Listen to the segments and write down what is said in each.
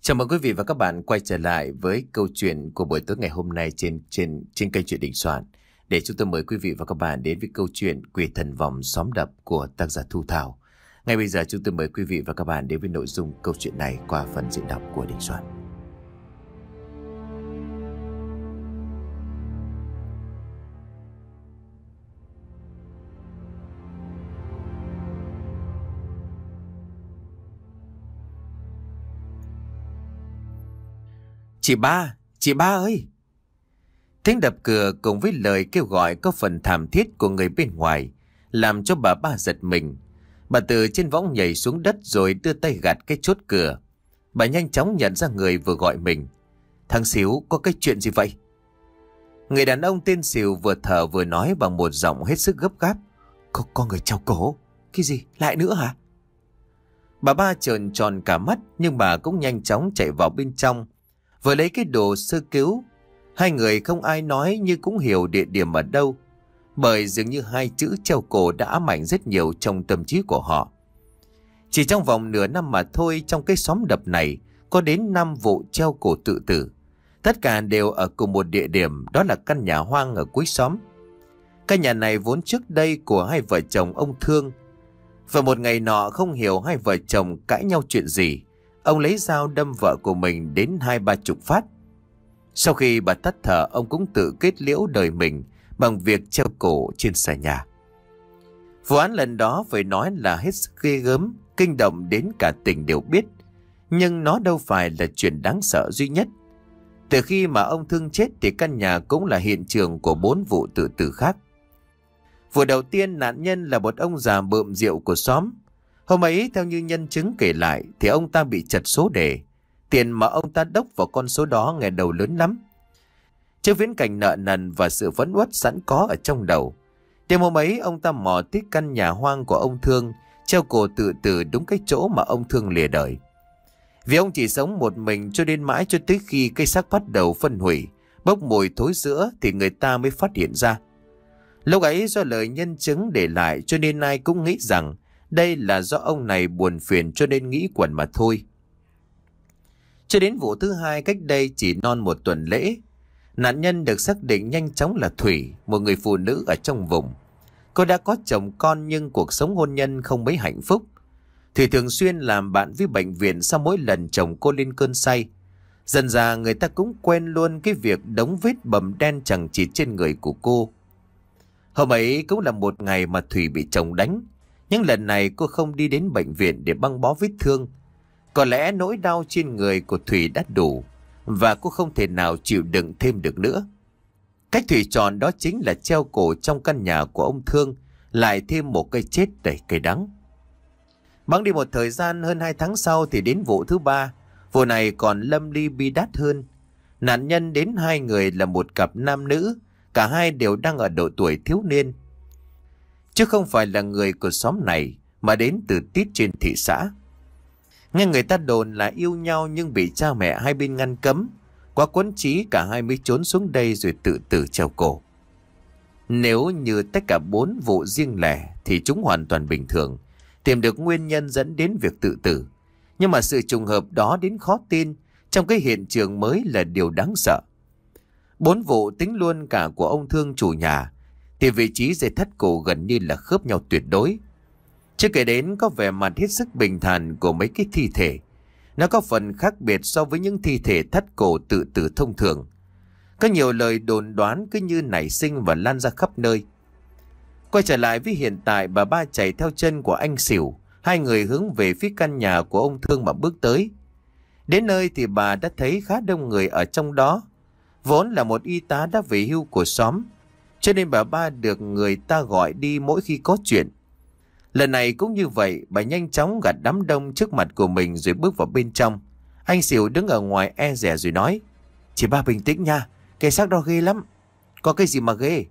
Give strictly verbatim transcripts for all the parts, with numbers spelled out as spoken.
Chào mừng quý vị và các bạn quay trở lại với câu chuyện của buổi tối ngày hôm nay trên trên trên kênh Chuyện Đình Soạn. Để chúng tôi mời quý vị và các bạn đến với câu chuyện Quỷ Thần Vòng Xóm Đập của tác giả Thu Thảo. Ngay bây giờ chúng tôi mời quý vị và các bạn đến với nội dung câu chuyện này qua phần diễn đọc của Đình Soạn. Chị ba, chị ba ơi! Tiếng đập cửa cùng với lời kêu gọi có phần thảm thiết của người bên ngoài làm cho bà ba giật mình. Bà từ trên võng nhảy xuống đất rồi đưa tay gạt cái chốt cửa. Bà nhanh chóng nhận ra người vừa gọi mình. Thằng Xíu, có cái chuyện gì vậy? Người đàn ông tên Xíu vừa thở vừa nói bằng một giọng hết sức gấp gáp. Có, có người treo cổ. Cái gì? Lại nữa hả? Bà ba trợn tròn cả mắt nhưng bà cũng nhanh chóng chạy vào bên trong, vừa lấy cái đồ sơ cứu. Hai người không ai nói nhưng cũng hiểu địa điểm ở đâu, bởi dường như hai chữ treo cổ đã ám ảnh rất nhiều trong tâm trí của họ. Chỉ trong vòng nửa năm mà thôi, trong cái xóm đập này có đến năm vụ treo cổ tự tử. Tất cả đều ở cùng một địa điểm, đó là căn nhà hoang ở cuối xóm. Căn nhà này vốn trước đây của hai vợ chồng ông Thương. Và một ngày nọ không hiểu hai vợ chồng cãi nhau chuyện gì, ông lấy dao đâm vợ của mình đến hai ba chục phát. Sau khi bà tắt thở, ông cũng tự kết liễu đời mình bằng việc treo cổ trên xà nhà. Vụ án lần đó phải nói là hết sức ghê gớm, kinh động đến cả tỉnh đều biết. Nhưng nó đâu phải là chuyện đáng sợ duy nhất. Từ khi mà ông Thương chết thì căn nhà cũng là hiện trường của bốn vụ tự tử khác. Vụ đầu tiên, nạn nhân là một ông già bợm rượu của xóm. Hôm ấy, theo như nhân chứng kể lại, thì ông ta bị trật số đề. Tiền mà ông ta đốc vào con số đó ngày đầu lớn lắm. Trước viễn cảnh nợ nần và sự phẫn uất sẵn có ở trong đầu, đêm hôm ấy ông ta mò tới căn nhà hoang của ông Thương, treo cổ tự tử đúng cái chỗ mà ông Thương lìa đời. Vì ông chỉ sống một mình cho đến mãi cho tới khi cây xác bắt đầu phân hủy, bốc mùi thối rữa thì người ta mới phát hiện ra. Lúc ấy do lời nhân chứng để lại cho nên ai cũng nghĩ rằng đây là do ông này buồn phiền cho nên nghĩ quẩn mà thôi. Cho đến vụ thứ hai cách đây chỉ non một tuần lễ, nạn nhân được xác định nhanh chóng là Thủy, một người phụ nữ ở trong vùng. Cô đã có chồng con nhưng cuộc sống hôn nhân không mấy hạnh phúc. Thủy thường xuyên làm bạn với bệnh viện sau mỗi lần chồng cô lên cơn say. Dần dà người ta cũng quen luôn cái việc đống vết bầm đen chằng chịt trên người của cô. Hôm ấy cũng là một ngày mà Thủy bị chồng đánh. Nhưng lần này cô không đi đến bệnh viện để băng bó vết thương. Có lẽ nỗi đau trên người của Thủy đã đủ và cô không thể nào chịu đựng thêm được nữa. Cách Thủy chọn đó chính là treo cổ trong căn nhà của ông Thương, lại thêm một cây chết đầy cay đắng. Bẵng đi một thời gian hơn hai tháng sau thì đến vụ thứ ba. Vụ này còn lâm ly bi đát hơn. Nạn nhân đến hai người là một cặp nam nữ, cả hai đều đang ở độ tuổi thiếu niên. Chứ không phải là người của xóm này mà đến từ tít trên thị xã. Nghe người ta đồn là yêu nhau nhưng bị cha mẹ hai bên ngăn cấm. Quá quấn trí cả hai mới trốn xuống đây rồi tự tử treo cổ. Nếu như tất cả bốn vụ riêng lẻ thì chúng hoàn toàn bình thường, tìm được nguyên nhân dẫn đến việc tự tử. Nhưng mà sự trùng hợp đó đến khó tin trong cái hiện trường mới là điều đáng sợ. Bốn vụ tính luôn cả của ông Thương chủ nhà thì vị trí dây thắt cổ gần như là khớp nhau tuyệt đối. Chưa kể đến có vẻ mặt hết sức bình thản của mấy cái thi thể. Nó có phần khác biệt so với những thi thể thắt cổ tự tử thông thường. Có nhiều lời đồn đoán cứ như nảy sinh và lan ra khắp nơi. Quay trở lại với hiện tại, bà ba chạy theo chân của anh Xỉu. Hai người hướng về phía căn nhà của ông Thương mà bước tới. Đến nơi thì bà đã thấy khá đông người ở trong đó. Vốn là một y tá đã về hưu của xóm, cho nên bà ba được người ta gọi đi mỗi khi có chuyện. Lần này cũng như vậy, bà nhanh chóng gạt đám đông trước mặt của mình rồi bước vào bên trong. Anh Xỉu đứng ở ngoài e dè rồi nói: "Chị ba bình tĩnh nha, cái xác đó ghê lắm." "Có cái gì mà ghê?"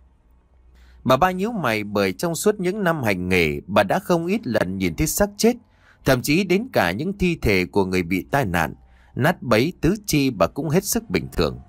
Bà ba nhíu mày, bởi trong suốt những năm hành nghề, bà đã không ít lần nhìn thấy xác chết, thậm chí đến cả những thi thể của người bị tai nạn, nát bấy tứ chi bà cũng hết sức bình thường.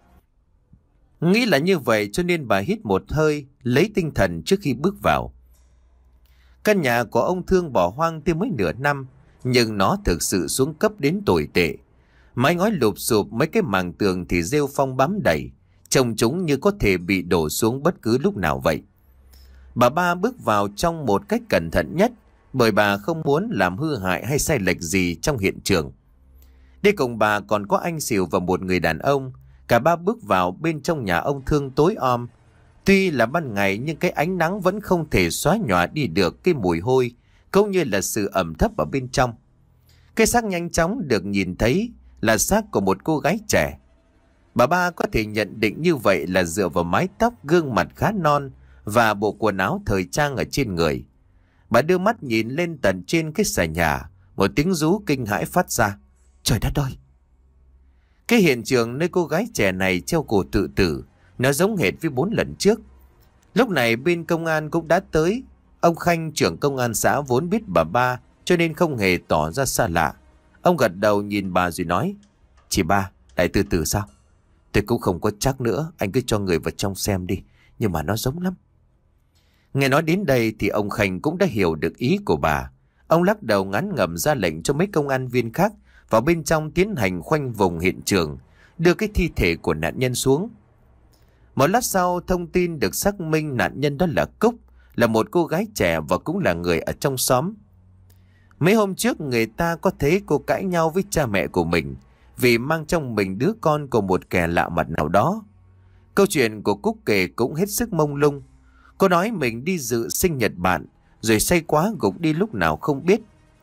Nghĩ là như vậy cho nên bà hít một hơi, lấy tinh thần trước khi bước vào. Căn nhà của ông Thương bỏ hoang tới mới nửa năm, nhưng nó thực sự xuống cấp đến tồi tệ. Mái ngói lụp sụp, mấy cái màng tường thì rêu phong bám đầy, trông chúng như có thể bị đổ xuống bất cứ lúc nào vậy. Bà ba bước vào trong một cách cẩn thận nhất, bởi bà không muốn làm hư hại hay sai lệch gì trong hiện trường. Đi cùng bà còn có anh Sỉu và một người đàn ông. Cả ba bước vào bên trong nhà ông Thương tối om. Tuy là ban ngày nhưng cái ánh nắng vẫn không thể xóa nhòa đi được cái mùi hôi, cũng như là sự ẩm thấp ở bên trong. Cái xác nhanh chóng được nhìn thấy là xác của một cô gái trẻ. Bà ba có thể nhận định như vậy là dựa vào mái tóc, gương mặt khá non và bộ quần áo thời trang ở trên người. Bà đưa mắt nhìn lên tận trên cái xà nhà, một tiếng rú kinh hãi phát ra. Trời đất ơi! Cái hiện trường nơi cô gái trẻ này treo cổ tự tử, nó giống hệt với bốn lần trước. Lúc này bên công an cũng đã tới. Ông Khanh, trưởng công an xã, vốn biết bà ba cho nên không hề tỏ ra xa lạ. Ông gật đầu nhìn bà rồi nói: Chị ba, lại tự tử sao? Tôi cũng không có chắc nữa, anh cứ cho người vào trong xem đi, nhưng mà nó giống lắm. Nghe nói đến đây thì ông Khanh cũng đã hiểu được ý của bà. Ông lắc đầu ngán ngẩm ra lệnh cho mấy công an viên khác vào bên trong tiến hành khoanh vùng hiện trường, đưa cái thi thể của nạn nhân xuống. Một lát sau, thông tin được xác minh nạn nhân đó là Cúc, là một cô gái trẻ và cũng là người ở trong xóm. Mấy hôm trước người ta có thấy cô cãi nhau với cha mẹ của mình vì mang trong mình đứa con của một kẻ lạ mặt nào đó. Câu chuyện của Cúc kể cũng hết sức mông lung. Cô nói mình đi dự sinh nhật bạn, rồi say quá gục đi lúc nào không biết.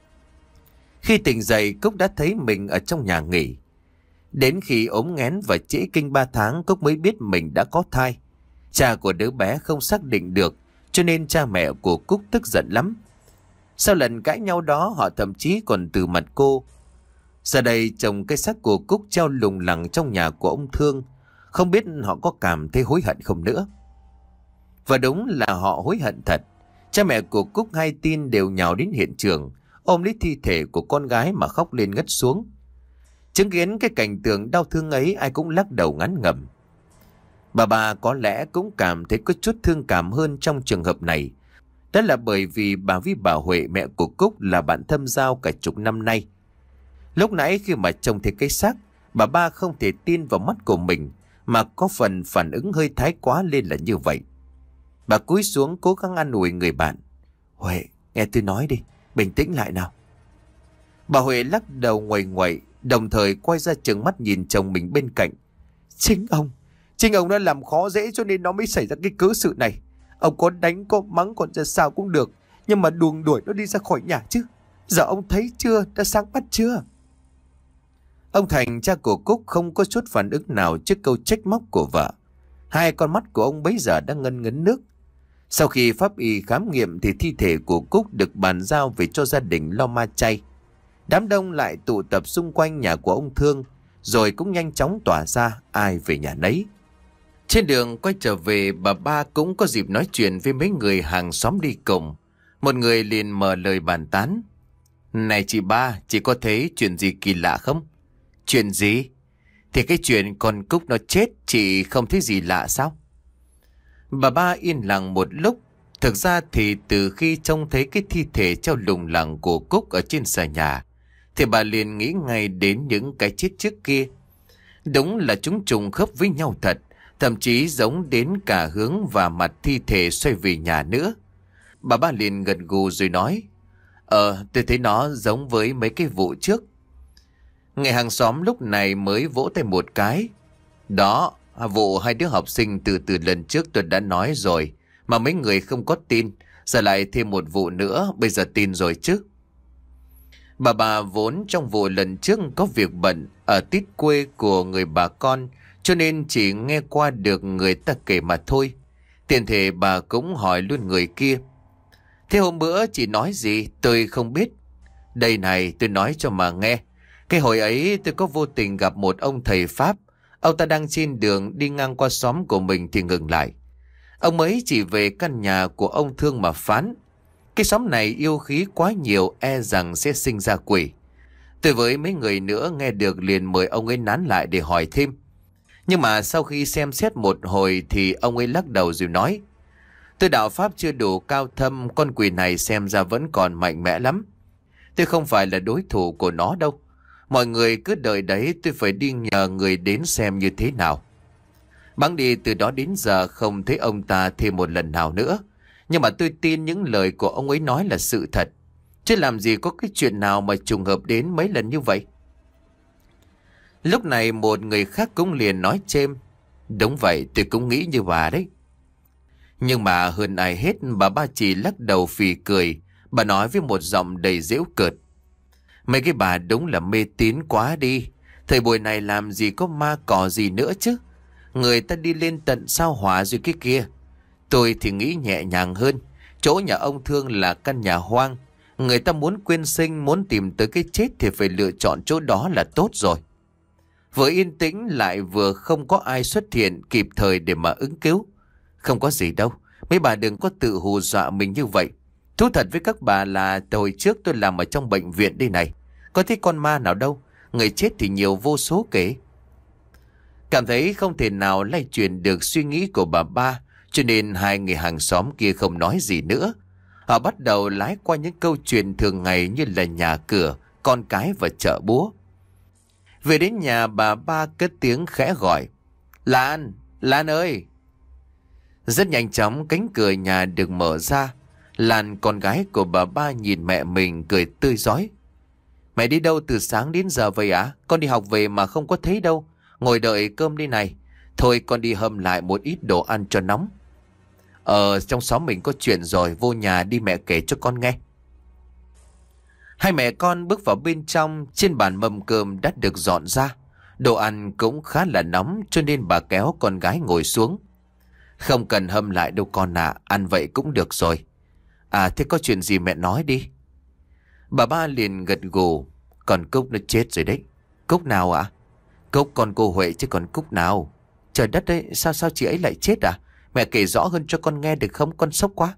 Khi tỉnh dậy, Cúc đã thấy mình ở trong nhà nghỉ. Đến khi ốm nghén và trễ kinh ba tháng, Cúc mới biết mình đã có thai. Cha của đứa bé không xác định được, cho nên cha mẹ của Cúc tức giận lắm. Sau lần cãi nhau đó, họ thậm chí còn từ mặt cô. Giờ đây chồng cái xác của Cúc treo lủng lẳng trong nhà của ông Thương. Không biết họ có cảm thấy hối hận không nữa. Và đúng là họ hối hận thật. Cha mẹ của Cúc hay tin đều nhào đến hiện trường, ôm lấy thi thể của con gái mà khóc lên ngất xuống. Chứng kiến cái cảnh tượng đau thương ấy, ai cũng lắc đầu ngán ngẩm. Bà bà có lẽ cũng cảm thấy có chút thương cảm hơn trong trường hợp này. Đó là bởi vì bà với bà Huệ, mẹ của Cúc, là bạn thâm giao cả chục năm nay. Lúc nãy khi mà trông thấy cái xác, bà ba không thể tin vào mắt của mình, mà có phần phản ứng hơi thái quá lên là như vậy. Bà cúi xuống cố gắng an ủi người bạn. Huệ, nghe tôi nói đi, bình tĩnh lại nào. Bà Huệ lắc đầu nguầy nguậy, đồng thời quay ra trừng mắt nhìn chồng mình bên cạnh. Chính ông, chính ông đã làm khó dễ cho nên nó mới xảy ra cái cớ sự này. Ông có đánh, có mắng, còn ra sao cũng được, nhưng mà đuồng đuổi nó đi ra khỏi nhà chứ. Giờ ông thấy chưa, đã sáng mắt chưa? Ông Thành, cha của Cúc, không có chút phản ứng nào trước câu trách móc của vợ. Hai con mắt của ông bấy giờ đang ngân ngấn nước. Sau khi pháp y khám nghiệm thì thi thể của Cúc được bàn giao về cho gia đình lo ma chay. Đám đông lại tụ tập xung quanh nhà của ông Thương, rồi cũng nhanh chóng tỏa ra, ai về nhà nấy. Trên đường quay trở về, bà ba cũng có dịp nói chuyện với mấy người hàng xóm đi cùng. Một người liền mở lời bàn tán. Này chị ba, chị có thấy chuyện gì kỳ lạ không? Chuyện gì? Thì cái chuyện con Cúc nó chết, chị không thấy gì lạ sao? Bà ba yên lặng một lúc. Thực ra thì từ khi trông thấy cái thi thể treo lủng lẳng của Cúc ở trên xà nhà, thì bà liền nghĩ ngay đến những cái chết trước kia. Đúng là chúng trùng khớp với nhau thật, thậm chí giống đến cả hướng và mặt thi thể xoay về nhà nữa. Bà ba liền gật gù rồi nói: Ờ, tôi thấy nó giống với mấy cái vụ trước. Người hàng xóm lúc này mới vỗ tay một cái. Đó, vụ hai đứa học sinh từ từ lần trước tôi đã nói rồi, mà mấy người không có tin. Giờ lại thêm một vụ nữa, bây giờ tin rồi chứ. Bà bà vốn trong vụ lần trước có việc bận ở tít quê của người bà con, cho nên chỉ nghe qua được người ta kể mà thôi. Tiện thể bà cũng hỏi luôn người kia. Thế hôm bữa chị nói gì tôi không biết. Đây này, tôi nói cho mà nghe. Cái hồi ấy tôi có vô tình gặp một ông thầy Pháp. Ông ta đang trên đường đi ngang qua xóm của mình thì ngừng lại. Ông ấy chỉ về căn nhà của ông Thương mà phán. Cái xóm này yêu khí quá nhiều, e rằng sẽ sinh ra quỷ. Tôi với mấy người nữa nghe được liền mời ông ấy nán lại để hỏi thêm. Nhưng mà sau khi xem xét một hồi thì ông ấy lắc đầu rồi nói: Tôi đạo Pháp chưa đủ cao thâm, con quỷ này xem ra vẫn còn mạnh mẽ lắm. Tôi không phải là đối thủ của nó đâu. Mọi người cứ đợi đấy, tôi phải đi nhờ người đến xem như thế nào. Bẵng đi từ đó đến giờ không thấy ông ta thêm một lần nào nữa. Nhưng mà tôi tin những lời của ông ấy nói là sự thật. Chứ làm gì có cái chuyện nào mà trùng hợp đến mấy lần như vậy. Lúc này một người khác cũng liền nói chêm. Đúng vậy, tôi cũng nghĩ như bà đấy. Nhưng mà hơn ai hết, bà ba chỉ lắc đầu phì cười. Bà nói với một giọng đầy giễu cợt. Mấy cái bà đúng là mê tín quá đi. Thời buổi này làm gì có ma cỏ gì nữa chứ. Người ta đi lên tận sao hỏa rồi cái kia. Tôi thì nghĩ nhẹ nhàng hơn. Chỗ nhà ông Thương là căn nhà hoang. Người ta muốn quyên sinh, muốn tìm tới cái chết thì phải lựa chọn chỗ đó là tốt rồi. Vừa yên tĩnh lại vừa không có ai xuất hiện kịp thời để mà ứng cứu. Không có gì đâu. Mấy bà đừng có tự hù dọa mình như vậy. Thú thật với các bà là hồi trước tôi làm ở trong bệnh viện đây này. Có thấy con ma nào đâu. Người chết thì nhiều vô số kể. Cảm thấy không thể nào lay truyền được suy nghĩ của bà ba, cho nên hai người hàng xóm kia không nói gì nữa. Họ bắt đầu lái qua những câu chuyện thường ngày như là nhà cửa, con cái và chợ búa. Về đến nhà, bà ba cất tiếng khẽ gọi. Lan, Lan ơi! Rất nhanh chóng cánh cửa nhà được mở ra. Lan, con gái của bà ba, nhìn mẹ mình cười tươi rói. Mẹ đi đâu từ sáng đến giờ vậy ạ? À? Con đi học về mà không có thấy đâu. Ngồi đợi cơm đi này. Thôi con đi hâm lại một ít đồ ăn cho nóng. Ờ, trong xóm mình có chuyện rồi, vô nhà đi mẹ kể cho con nghe. Hai mẹ con bước vào bên trong, trên bàn mâm cơm đã được dọn ra. Đồ ăn cũng khá là nóng cho nên bà kéo con gái ngồi xuống. Không cần hâm lại đâu con ạ, à, ăn vậy cũng được rồi. À thế có chuyện gì mẹ nói đi. Bà ba liền gật gù. Còn Cúc nó chết rồi đấy. Cúc nào ạ? À? Cúc con cô Huệ chứ còn Cúc nào. Trời đất ơi, sao sao chị ấy lại chết à? Mẹ kể rõ hơn cho con nghe được không? Con sốc quá.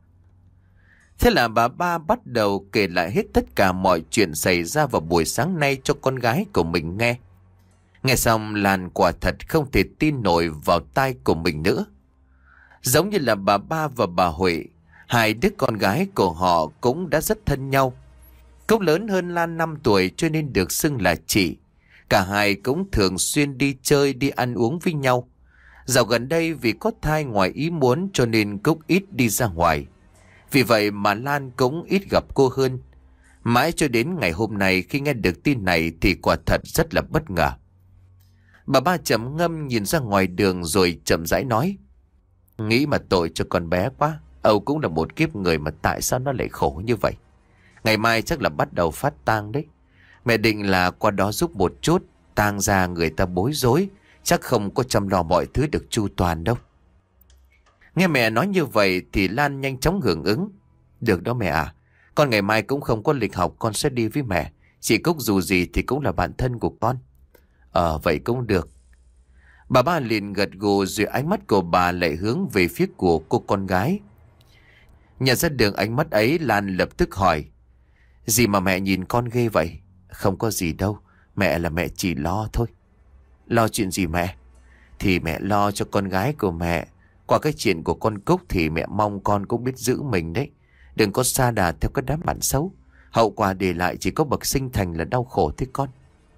Thế là bà ba bắt đầu kể lại hết tất cả mọi chuyện xảy ra vào buổi sáng nay cho con gái của mình nghe. Nghe xong Lan quả thật không thể tin nổi vào tai của mình nữa. Giống như là bà ba và bà Huệ, hai đứa con gái của họ cũng đã rất thân nhau. Cúc lớn hơn Lan năm tuổi cho nên được xưng là chị. Cả hai cũng thường xuyên đi chơi, đi ăn uống với nhau. Dạo gần đây vì có thai ngoài ý muốn cho nên Cúc ít đi ra ngoài. Vì vậy mà Lan cũng ít gặp cô hơn. Mãi cho đến ngày hôm nay khi nghe được tin này thì quả thật rất là bất ngờ. Bà ba trầm ngâm nhìn ra ngoài đường rồi chậm rãi nói. Nghĩ mà tội cho con bé quá. Âu cũng là một kiếp người mà tại sao nó lại khổ như vậy. Ngày mai chắc là bắt đầu phát tang đấy. Mẹ định là qua đó giúp một chút. Tang ra người ta bối rối. Chắc không có chăm lo mọi thứ được chu toàn đâu. Nghe mẹ nói như vậy thì Lan nhanh chóng hưởng ứng. Được đó mẹ à. Con ngày mai cũng không có lịch học, con sẽ đi với mẹ. Chị Cúc dù gì thì cũng là bạn thân của con. Ờ vậy cũng được. Bà ba liền gật gù rồi ánh mắt của bà lại hướng về phía của cô con gái. Nhận ra được ánh mắt ấy, Lan lập tức hỏi. Gì mà mẹ nhìn con ghê vậy? Không có gì đâu. Mẹ là mẹ chỉ lo thôi. Lo chuyện gì mẹ? Thì mẹ lo cho con gái của mẹ. Qua cái chuyện của con Cúc thì mẹ mong con cũng biết giữ mình đấy. Đừng có sa đà theo cái đám bạn xấu. Hậu quả để lại chỉ có bậc sinh thành là đau khổ thế con.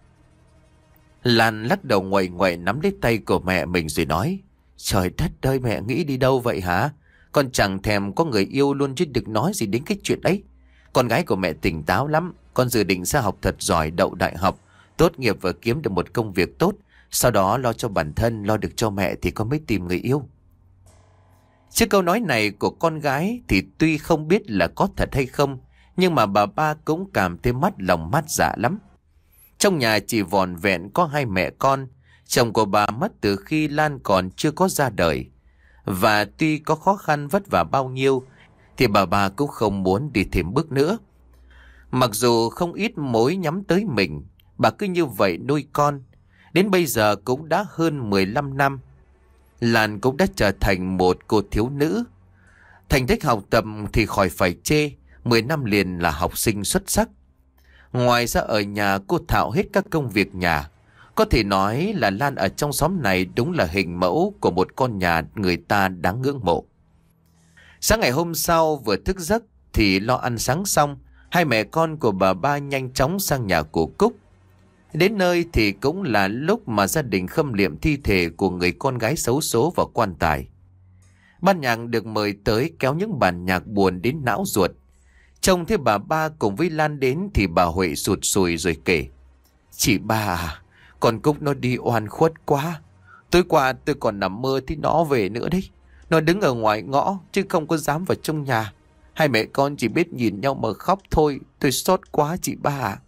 Lan lắc đầu nguậy nguậy nắm lấy tay của mẹ mình rồi nói. Trời đất ơi, mẹ nghĩ đi đâu vậy hả? Con chẳng thèm có người yêu luôn chứ đừng nói gì đến cái chuyện ấy. Con gái của mẹ tỉnh táo lắm. Con dự định ra học thật giỏi, đậu đại học, tốt nghiệp và kiếm được một công việc tốt. Sau đó lo cho bản thân, lo được cho mẹ thì con mới tìm người yêu. Trước câu nói này của con gái thì tuy không biết là có thật hay không, nhưng mà bà ba cũng cảm thấy mắt lòng mát dạ lắm. Trong nhà chỉ vòn vẹn có hai mẹ con. Chồng của bà mất từ khi Lan còn chưa có ra đời. Và tuy có khó khăn vất vả bao nhiêu thì bà ba cũng không muốn đi thêm bước nữa. Mặc dù không ít mối nhắm tới mình, bà cứ như vậy nuôi con. Đến bây giờ cũng đã hơn mười lăm năm. Lan cũng đã trở thành một cô thiếu nữ. Thành tích học tập thì khỏi phải chê, mười năm liền là học sinh xuất sắc. Ngoài ra ở nhà cô thạo hết các công việc nhà. Có thể nói là Lan ở trong xóm này đúng là hình mẫu của một con nhà người ta đáng ngưỡng mộ. Sáng ngày hôm sau vừa thức giấc thì lo ăn sáng xong, hai mẹ con của bà ba nhanh chóng sang nhà của Cúc. Đến nơi thì cũng là lúc mà gia đình khâm liệm thi thể của người con gái xấu số vào quan tài. Ban nhạc được mời tới kéo những bản nhạc buồn đến não ruột. Trông thấy bà ba cùng với Lan đến thì bà Huệ sụt sùi rồi kể. Chị ba à, con Cúc nó đi oan khuất quá. Tối qua tôi còn nằm mơ thấy nó về nữa đấy. Nó đứng ở ngoài ngõ chứ không có dám vào trong nhà. Hai mẹ con chỉ biết nhìn nhau mà khóc thôi. Tôi xót quá chị ba à.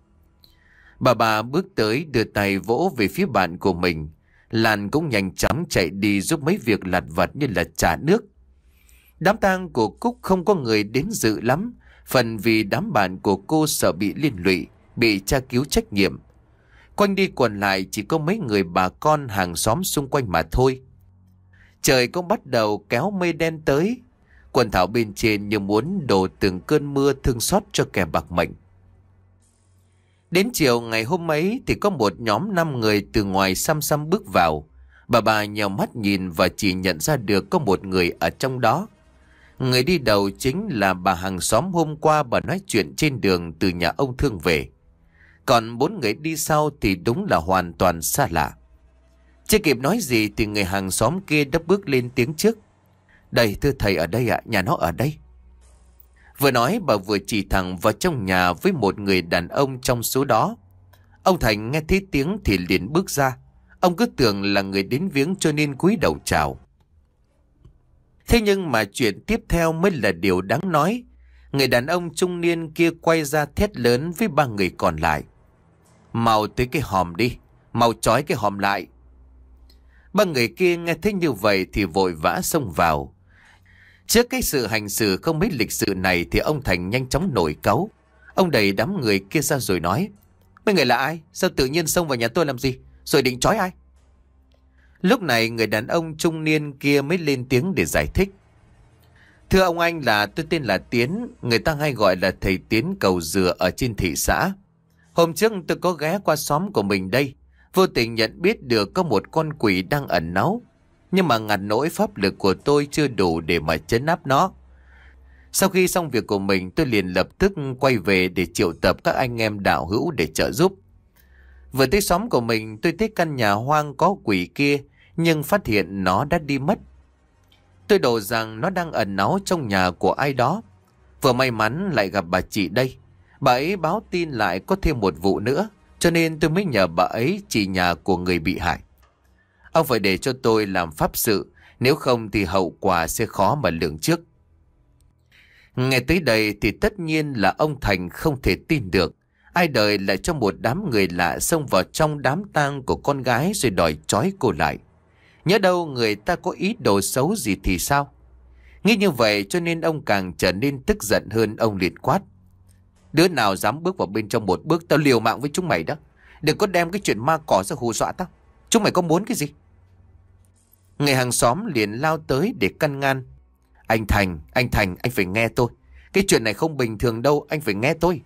Bà bà bước tới đưa tay vỗ về phía bạn của mình. Lan cũng nhanh chóng chạy đi giúp mấy việc lặt vặt như là trả nước. Đám tang của Cúc không có người đến dự lắm. Phần vì đám bạn của cô sợ bị liên lụy, bị tra cứu trách nhiệm. Quanh đi quẩn lại chỉ có mấy người bà con hàng xóm xung quanh mà thôi. Trời cũng bắt đầu kéo mây đen tới. Quần thảo bên trên như muốn đổ từng cơn mưa thương xót cho kẻ bạc mệnh. Đến chiều ngày hôm ấy thì có một nhóm năm người từ ngoài xăm xăm bước vào. Bà bà nhèo mắt nhìn và chỉ nhận ra được có một người ở trong đó. Người đi đầu chính là bà hàng xóm hôm qua bà nói chuyện trên đường từ nhà ông Thương về. Còn bốn người đi sau thì đúng là hoàn toàn xa lạ. Chưa kịp nói gì thì người hàng xóm kia đã bước lên tiếng trước. Đây thưa thầy ở đây ạ, nhà nó ở đây. Vừa nói bà vừa chỉ thẳng vào trong nhà với một người đàn ông trong số đó. Ông Thành nghe thấy tiếng thì liền bước ra. Ông cứ tưởng là người đến viếng cho nên cúi đầu chào. Thế nhưng mà chuyện tiếp theo mới là điều đáng nói. Người đàn ông trung niên kia quay ra thét lớn với ba người còn lại. Mau tới cái hòm đi, mau trói cái hòm lại. Ba người kia nghe thấy như vậy thì vội vã xông vào. Trước cái sự hành xử không mấy lịch sự này thì ông Thành nhanh chóng nổi cáu. Ông đẩy đám người kia ra rồi nói. Mấy người là ai? Sao tự nhiên xông vào nhà tôi làm gì? Rồi định trói ai? Lúc này người đàn ông trung niên kia mới lên tiếng để giải thích. Thưa ông anh, là tôi tên là Tiến. Người ta hay gọi là thầy Tiến cầu dừa ở trên thị xã. Hôm trước tôi có ghé qua xóm của mình đây. Vô tình nhận biết được có một con quỷ đang ẩn náu. Nhưng mà ngặt nỗi pháp lực của tôi chưa đủ để mà trấn áp nó. Sau khi xong việc của mình, tôi liền lập tức quay về để triệu tập các anh em đạo hữu để trợ giúp. Vừa tới xóm của mình, tôi thấy căn nhà hoang có quỷ kia, nhưng phát hiện nó đã đi mất. Tôi đổ rằng nó đang ẩn náu trong nhà của ai đó. Vừa may mắn lại gặp bà chị đây. Bà ấy báo tin lại có thêm một vụ nữa, cho nên tôi mới nhờ bà ấy chỉ nhà của người bị hại. Ông phải để cho tôi làm pháp sự, nếu không thì hậu quả sẽ khó mà lường trước. Nghe tới đây thì tất nhiên là ông Thành không thể tin được. Ai đời lại cho một đám người lạ xông vào trong đám tang của con gái rồi đòi trói cô lại. Nhớ đâu người ta có ý đồ xấu gì thì sao? Nghĩ như vậy cho nên ông càng trở nên tức giận hơn. Ông liền quát. Đứa nào dám bước vào bên trong một bước, tao liều mạng với chúng mày đó. Đừng có đem cái chuyện ma cỏ ra hù dọa tao. Chúng mày có muốn cái gì? Người hàng xóm liền lao tới để căn ngăn. Anh Thành, anh Thành, anh phải nghe tôi. Cái chuyện này không bình thường đâu, anh phải nghe tôi.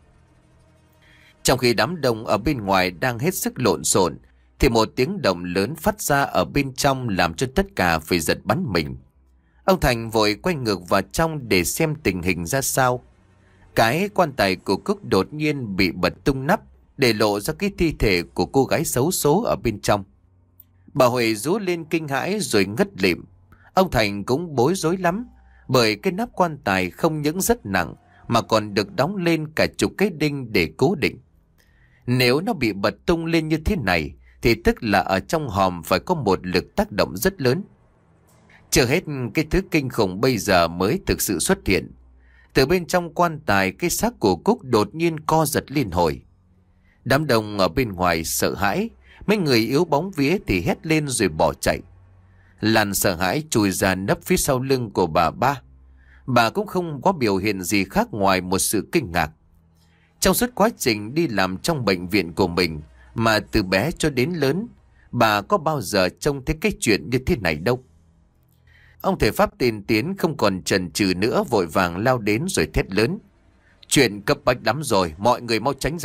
Trong khi đám đông ở bên ngoài đang hết sức lộn xộn thì một tiếng động lớn phát ra ở bên trong làm cho tất cả phải giật bắn mình. Ông Thành vội quay ngược vào trong để xem tình hình ra sao. Cái quan tài của Cúc đột nhiên bị bật tung nắp để lộ ra cái thi thể của cô gái xấu số ở bên trong. Bà Huệ rú lên kinh hãi rồi ngất lịm. Ông Thành cũng bối rối lắm, bởi cái nắp quan tài không những rất nặng mà còn được đóng lên cả chục cái đinh để cố định. Nếu nó bị bật tung lên như thế này thì tức là ở trong hòm phải có một lực tác động rất lớn. Chưa hết, cái thứ kinh khủng bây giờ mới thực sự xuất hiện. Từ bên trong quan tài, cái xác của Cúc đột nhiên co giật liên hồi. Đám đông ở bên ngoài sợ hãi, mấy người yếu bóng vía thì hét lên rồi bỏ chạy. Lan sợ hãi chui ra nấp phía sau lưng của bà ba. Bà cũng không có biểu hiện gì khác ngoài một sự kinh ngạc. Trong suốt quá trình đi làm trong bệnh viện của mình mà từ bé cho đến lớn, bà có bao giờ trông thấy cái chuyện như thế này đâu. Ông thầy Pháp tên Tiến không còn chần chừ nữa, vội vàng lao đến rồi thét lớn. Chuyện cấp bách lắm rồi, mọi người mau tránh ra.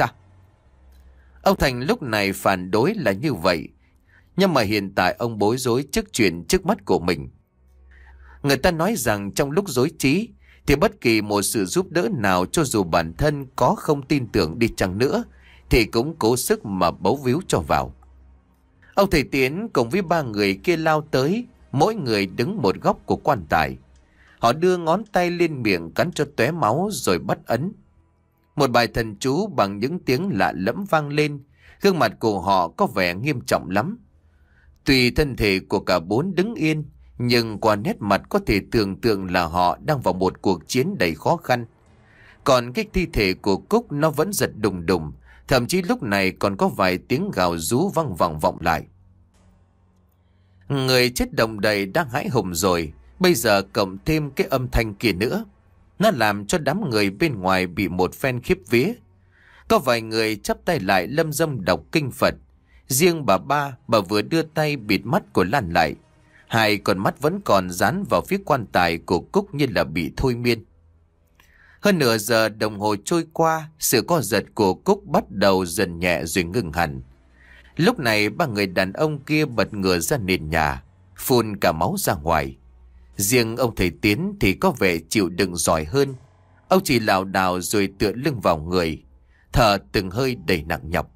Ông Thành lúc này phản đối là như vậy, nhưng mà hiện tại ông bối rối trước chuyện trước mắt của mình. Người ta nói rằng trong lúc rối trí thì bất kỳ một sự giúp đỡ nào cho dù bản thân có không tin tưởng đi chăng nữa thì cũng cố sức mà bấu víu cho vào. Ông thầy Tiến cùng với ba người kia lao tới, mỗi người đứng một góc của quan tài. Họ đưa ngón tay lên miệng cắn cho tóe máu rồi bắt ấn. Một bài thần chú bằng những tiếng lạ lẫm vang lên, gương mặt của họ có vẻ nghiêm trọng lắm. Tuy thân thể của cả bốn đứng yên, nhưng qua nét mặt có thể tưởng tượng là họ đang vào một cuộc chiến đầy khó khăn. Còn cái thi thể của Cúc nó vẫn giật đùng đùng, thậm chí lúc này còn có vài tiếng gào rú vang vọng vọng lại. Người chết đồng đầy đang hãi hùng rồi, bây giờ cộng thêm cái âm thanh kia nữa. Nó làm cho đám người bên ngoài bị một phen khiếp vía. Có vài người chắp tay lại lâm dâm đọc kinh Phật. Riêng bà ba, bà vừa đưa tay bịt mắt của Lan lại. Hai con mắt vẫn còn dán vào phía quan tài của Cúc như là bị thôi miên. Hơn nửa giờ đồng hồ trôi qua, sự co giật của Cúc bắt đầu dần nhẹ rồi ngừng hẳn. Lúc này ba người đàn ông kia bật ngửa ra nền nhà, phun cả máu ra ngoài. Riêng ông thầy Tiến thì có vẻ chịu đựng giỏi hơn. Ông chỉ lảo đảo rồi tựa lưng vào người, thở từng hơi đầy nặng nhọc.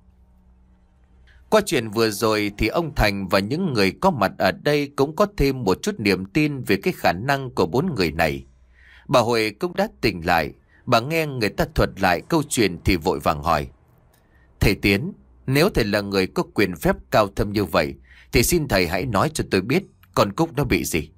Qua chuyện vừa rồi thì ông Thành và những người có mặt ở đây cũng có thêm một chút niềm tin về cái khả năng của bốn người này. Bà Huệ cũng đã tỉnh lại, bà nghe người ta thuật lại câu chuyện thì vội vàng hỏi. Thầy Tiến, nếu thầy là người có quyền phép cao thâm như vậy, thì xin thầy hãy nói cho tôi biết con Cúc nó bị gì.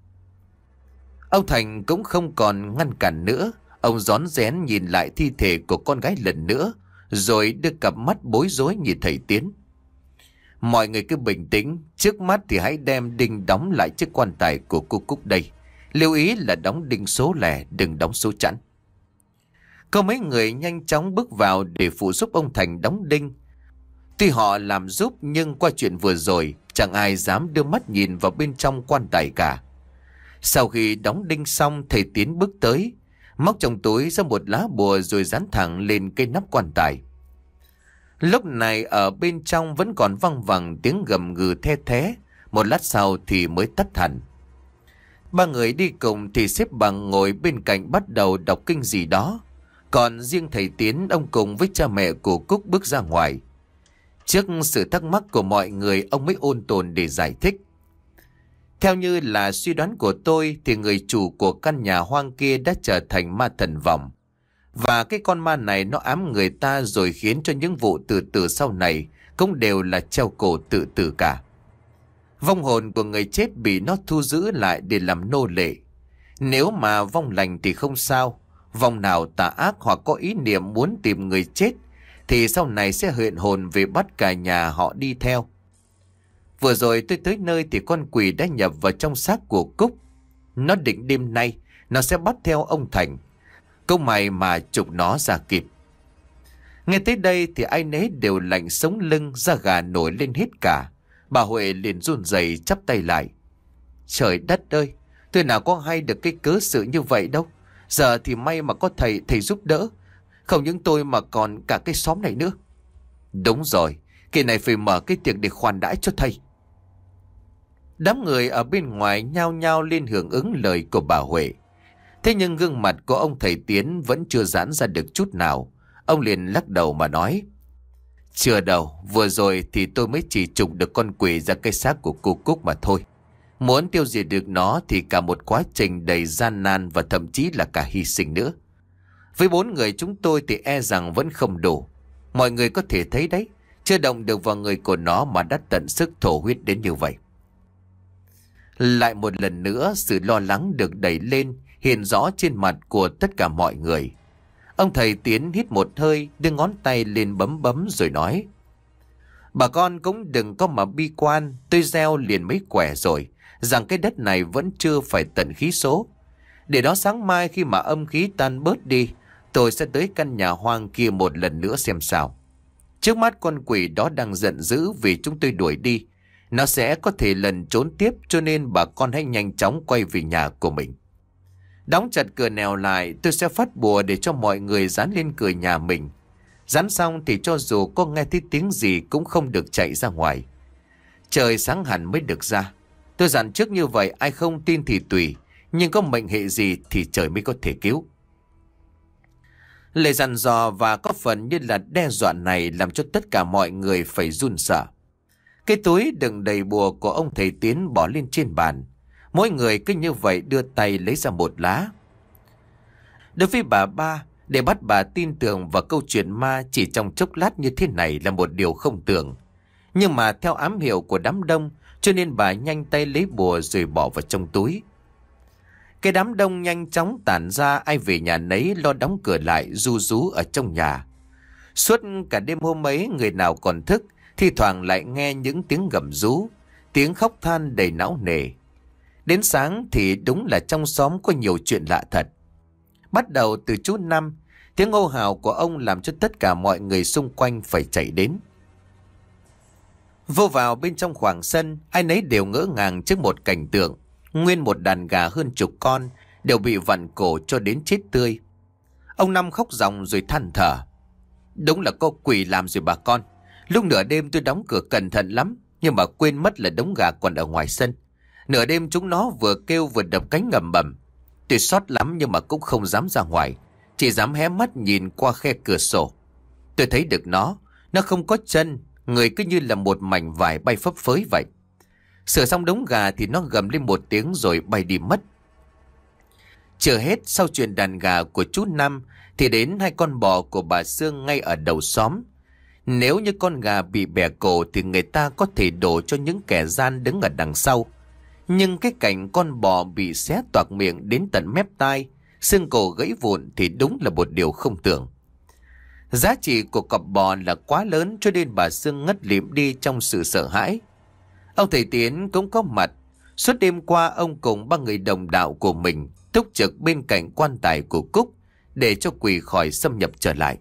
Ông Thành cũng không còn ngăn cản nữa. Ông rón rén nhìn lại thi thể của con gái lần nữa, rồi đưa cặp mắt bối rối nhìn thầy Tiến. Mọi người cứ bình tĩnh, trước mắt thì hãy đem đinh đóng lại chiếc quan tài của cô Cúc đây. Lưu ý là đóng đinh số lẻ, đừng đóng số chẵn. Có mấy người nhanh chóng bước vào để phụ giúp ông Thành đóng đinh. Tuy họ làm giúp nhưng qua chuyện vừa rồi, chẳng ai dám đưa mắt nhìn vào bên trong quan tài cả. Sau khi đóng đinh xong, thầy Tiến bước tới, móc trong túi ra một lá bùa rồi dán thẳng lên cây nắp quan tài. Lúc này ở bên trong vẫn còn văng vẳng tiếng gầm gừ the thé, một lát sau thì mới tắt hẳn. Ba người đi cùng thì xếp bằng ngồi bên cạnh bắt đầu đọc kinh gì đó. Còn riêng thầy Tiến, ông cùng với cha mẹ của Cúc bước ra ngoài. Trước sự thắc mắc của mọi người, ông mới ôn tồn để giải thích. Theo như là suy đoán của tôi thì người chủ của căn nhà hoang kia đã trở thành ma thần vong. Và cái con ma này nó ám người ta rồi khiến cho những vụ tự tử sau này cũng đều là treo cổ tự tử cả. Vong hồn của người chết bị nó thu giữ lại để làm nô lệ. Nếu mà vong lành thì không sao. Vong nào tà ác hoặc có ý niệm muốn tìm người chết thì sau này sẽ hiện hồn về bắt cả nhà họ đi theo. Vừa rồi tôi tới nơi thì con quỷ đã nhập vào trong xác của Cúc. Nó định đêm nay nó sẽ bắt theo ông Thành. Câu mày mà trục nó ra kịp. Nghe tới đây thì ai nấy đều lạnh sống lưng, da gà nổi lên hết cả. Bà Huệ liền run rẩy chắp tay lại. Trời đất ơi, tôi nào có hay được cái cớ sự như vậy đâu. Giờ thì may mà có thầy, thầy giúp đỡ. Không những tôi mà còn cả cái xóm này nữa. Đúng rồi, kỳ này phải mở cái tiệc để khoản đãi cho thầy. Đám người ở bên ngoài nhao nhao lên hưởng ứng lời của bà Huệ. Thế nhưng gương mặt của ông thầy Tiến vẫn chưa giãn ra được chút nào. Ông liền lắc đầu mà nói. Chưa đâu, vừa rồi thì tôi mới chỉ trục được con quỷ ra cái xác của cô Cúc mà thôi. Muốn tiêu diệt được nó thì cả một quá trình đầy gian nan và thậm chí là cả hy sinh nữa. Với bốn người chúng tôi thì e rằng vẫn không đủ. Mọi người có thể thấy đấy, chưa động được vào người của nó mà đã tận sức thổ huyết đến như vậy. Lại một lần nữa sự lo lắng được đẩy lên, hiện rõ trên mặt của tất cả mọi người. Ông thầy Tiến hít một hơi, đưa ngón tay lên bấm bấm rồi nói. Bà con cũng đừng có mà bi quan, tôi gieo liền mấy quẻ rồi, rằng cái đất này vẫn chưa phải tận khí số. Để đó sáng mai khi mà âm khí tan bớt đi, tôi sẽ tới căn nhà hoang kia một lần nữa xem sao. Trước mắt con quỷ đó đang giận dữ vì chúng tôi đuổi đi. Nó sẽ có thể lần trốn tiếp, cho nên bà con hãy nhanh chóng quay về nhà của mình. Đóng chặt cửa nẻo lại, tôi sẽ phát bùa để cho mọi người dán lên cửa nhà mình. Dán xong thì cho dù có nghe thấy tiếng gì cũng không được chạy ra ngoài. Trời sáng hẳn mới được ra. Tôi dặn trước như vậy, ai không tin thì tùy, nhưng có mệnh hệ gì thì trời mới có thể cứu. Lời dặn dò và có phần như là đe dọa này làm cho tất cả mọi người phải run sợ. Cái túi đựng đầy bùa của ông thầy Tiến bỏ lên trên bàn. Mỗi người cứ như vậy đưa tay lấy ra một lá. Đối với bà Ba, để bắt bà tin tưởng vào câu chuyện ma chỉ trong chốc lát như thế này là một điều không tưởng. Nhưng mà theo ám hiệu của đám đông, cho nên bà nhanh tay lấy bùa rồi bỏ vào trong túi. Cái đám đông nhanh chóng tản ra, ai về nhà nấy lo đóng cửa lại ru rú ở trong nhà. Suốt cả đêm hôm ấy, người nào còn thức, thi thoảng lại nghe những tiếng gầm rú, tiếng khóc than đầy não nề. Đến sáng thì đúng là trong xóm có nhiều chuyện lạ thật. Bắt đầu từ chú Năm, tiếng hô hào của ông làm cho tất cả mọi người xung quanh phải chạy đến. Vô vào bên trong khoảng sân, ai nấy đều ngỡ ngàng trước một cảnh tượng. Nguyên một đàn gà hơn chục con đều bị vặn cổ cho đến chết tươi. Ông Năm khóc ròng rồi than thở. Đúng là có quỷ làm rồi bà con. Lúc nửa đêm tôi đóng cửa cẩn thận lắm, nhưng mà quên mất là đống gà còn ở ngoài sân. Nửa đêm chúng nó vừa kêu vừa đập cánh ngầm bầm. Tôi sót lắm nhưng mà cũng không dám ra ngoài, chỉ dám hé mắt nhìn qua khe cửa sổ. Tôi thấy được nó, nó không có chân, người cứ như là một mảnh vải bay phấp phới vậy. Sửa xong đống gà thì nó gầm lên một tiếng rồi bay đi mất. Chưa hết, sau chuyện đàn gà của chú Năm thì đến hai con bò của bà Sương ngay ở đầu xóm. Nếu như con gà bị bẻ cổ thì người ta có thể đổ cho những kẻ gian đứng ở đằng sau. Nhưng cái cảnh con bò bị xé toạc miệng đến tận mép tai, xương cổ gãy vụn thì đúng là một điều không tưởng. Giá trị của cọp bò là quá lớn cho nên bà Sương ngất lịm đi trong sự sợ hãi. Ông thầy Tiến cũng có mặt. Suốt đêm qua ông cùng ba người đồng đạo của mình túc trực bên cạnh quan tài của Cúc để cho quỷ khỏi xâm nhập trở lại.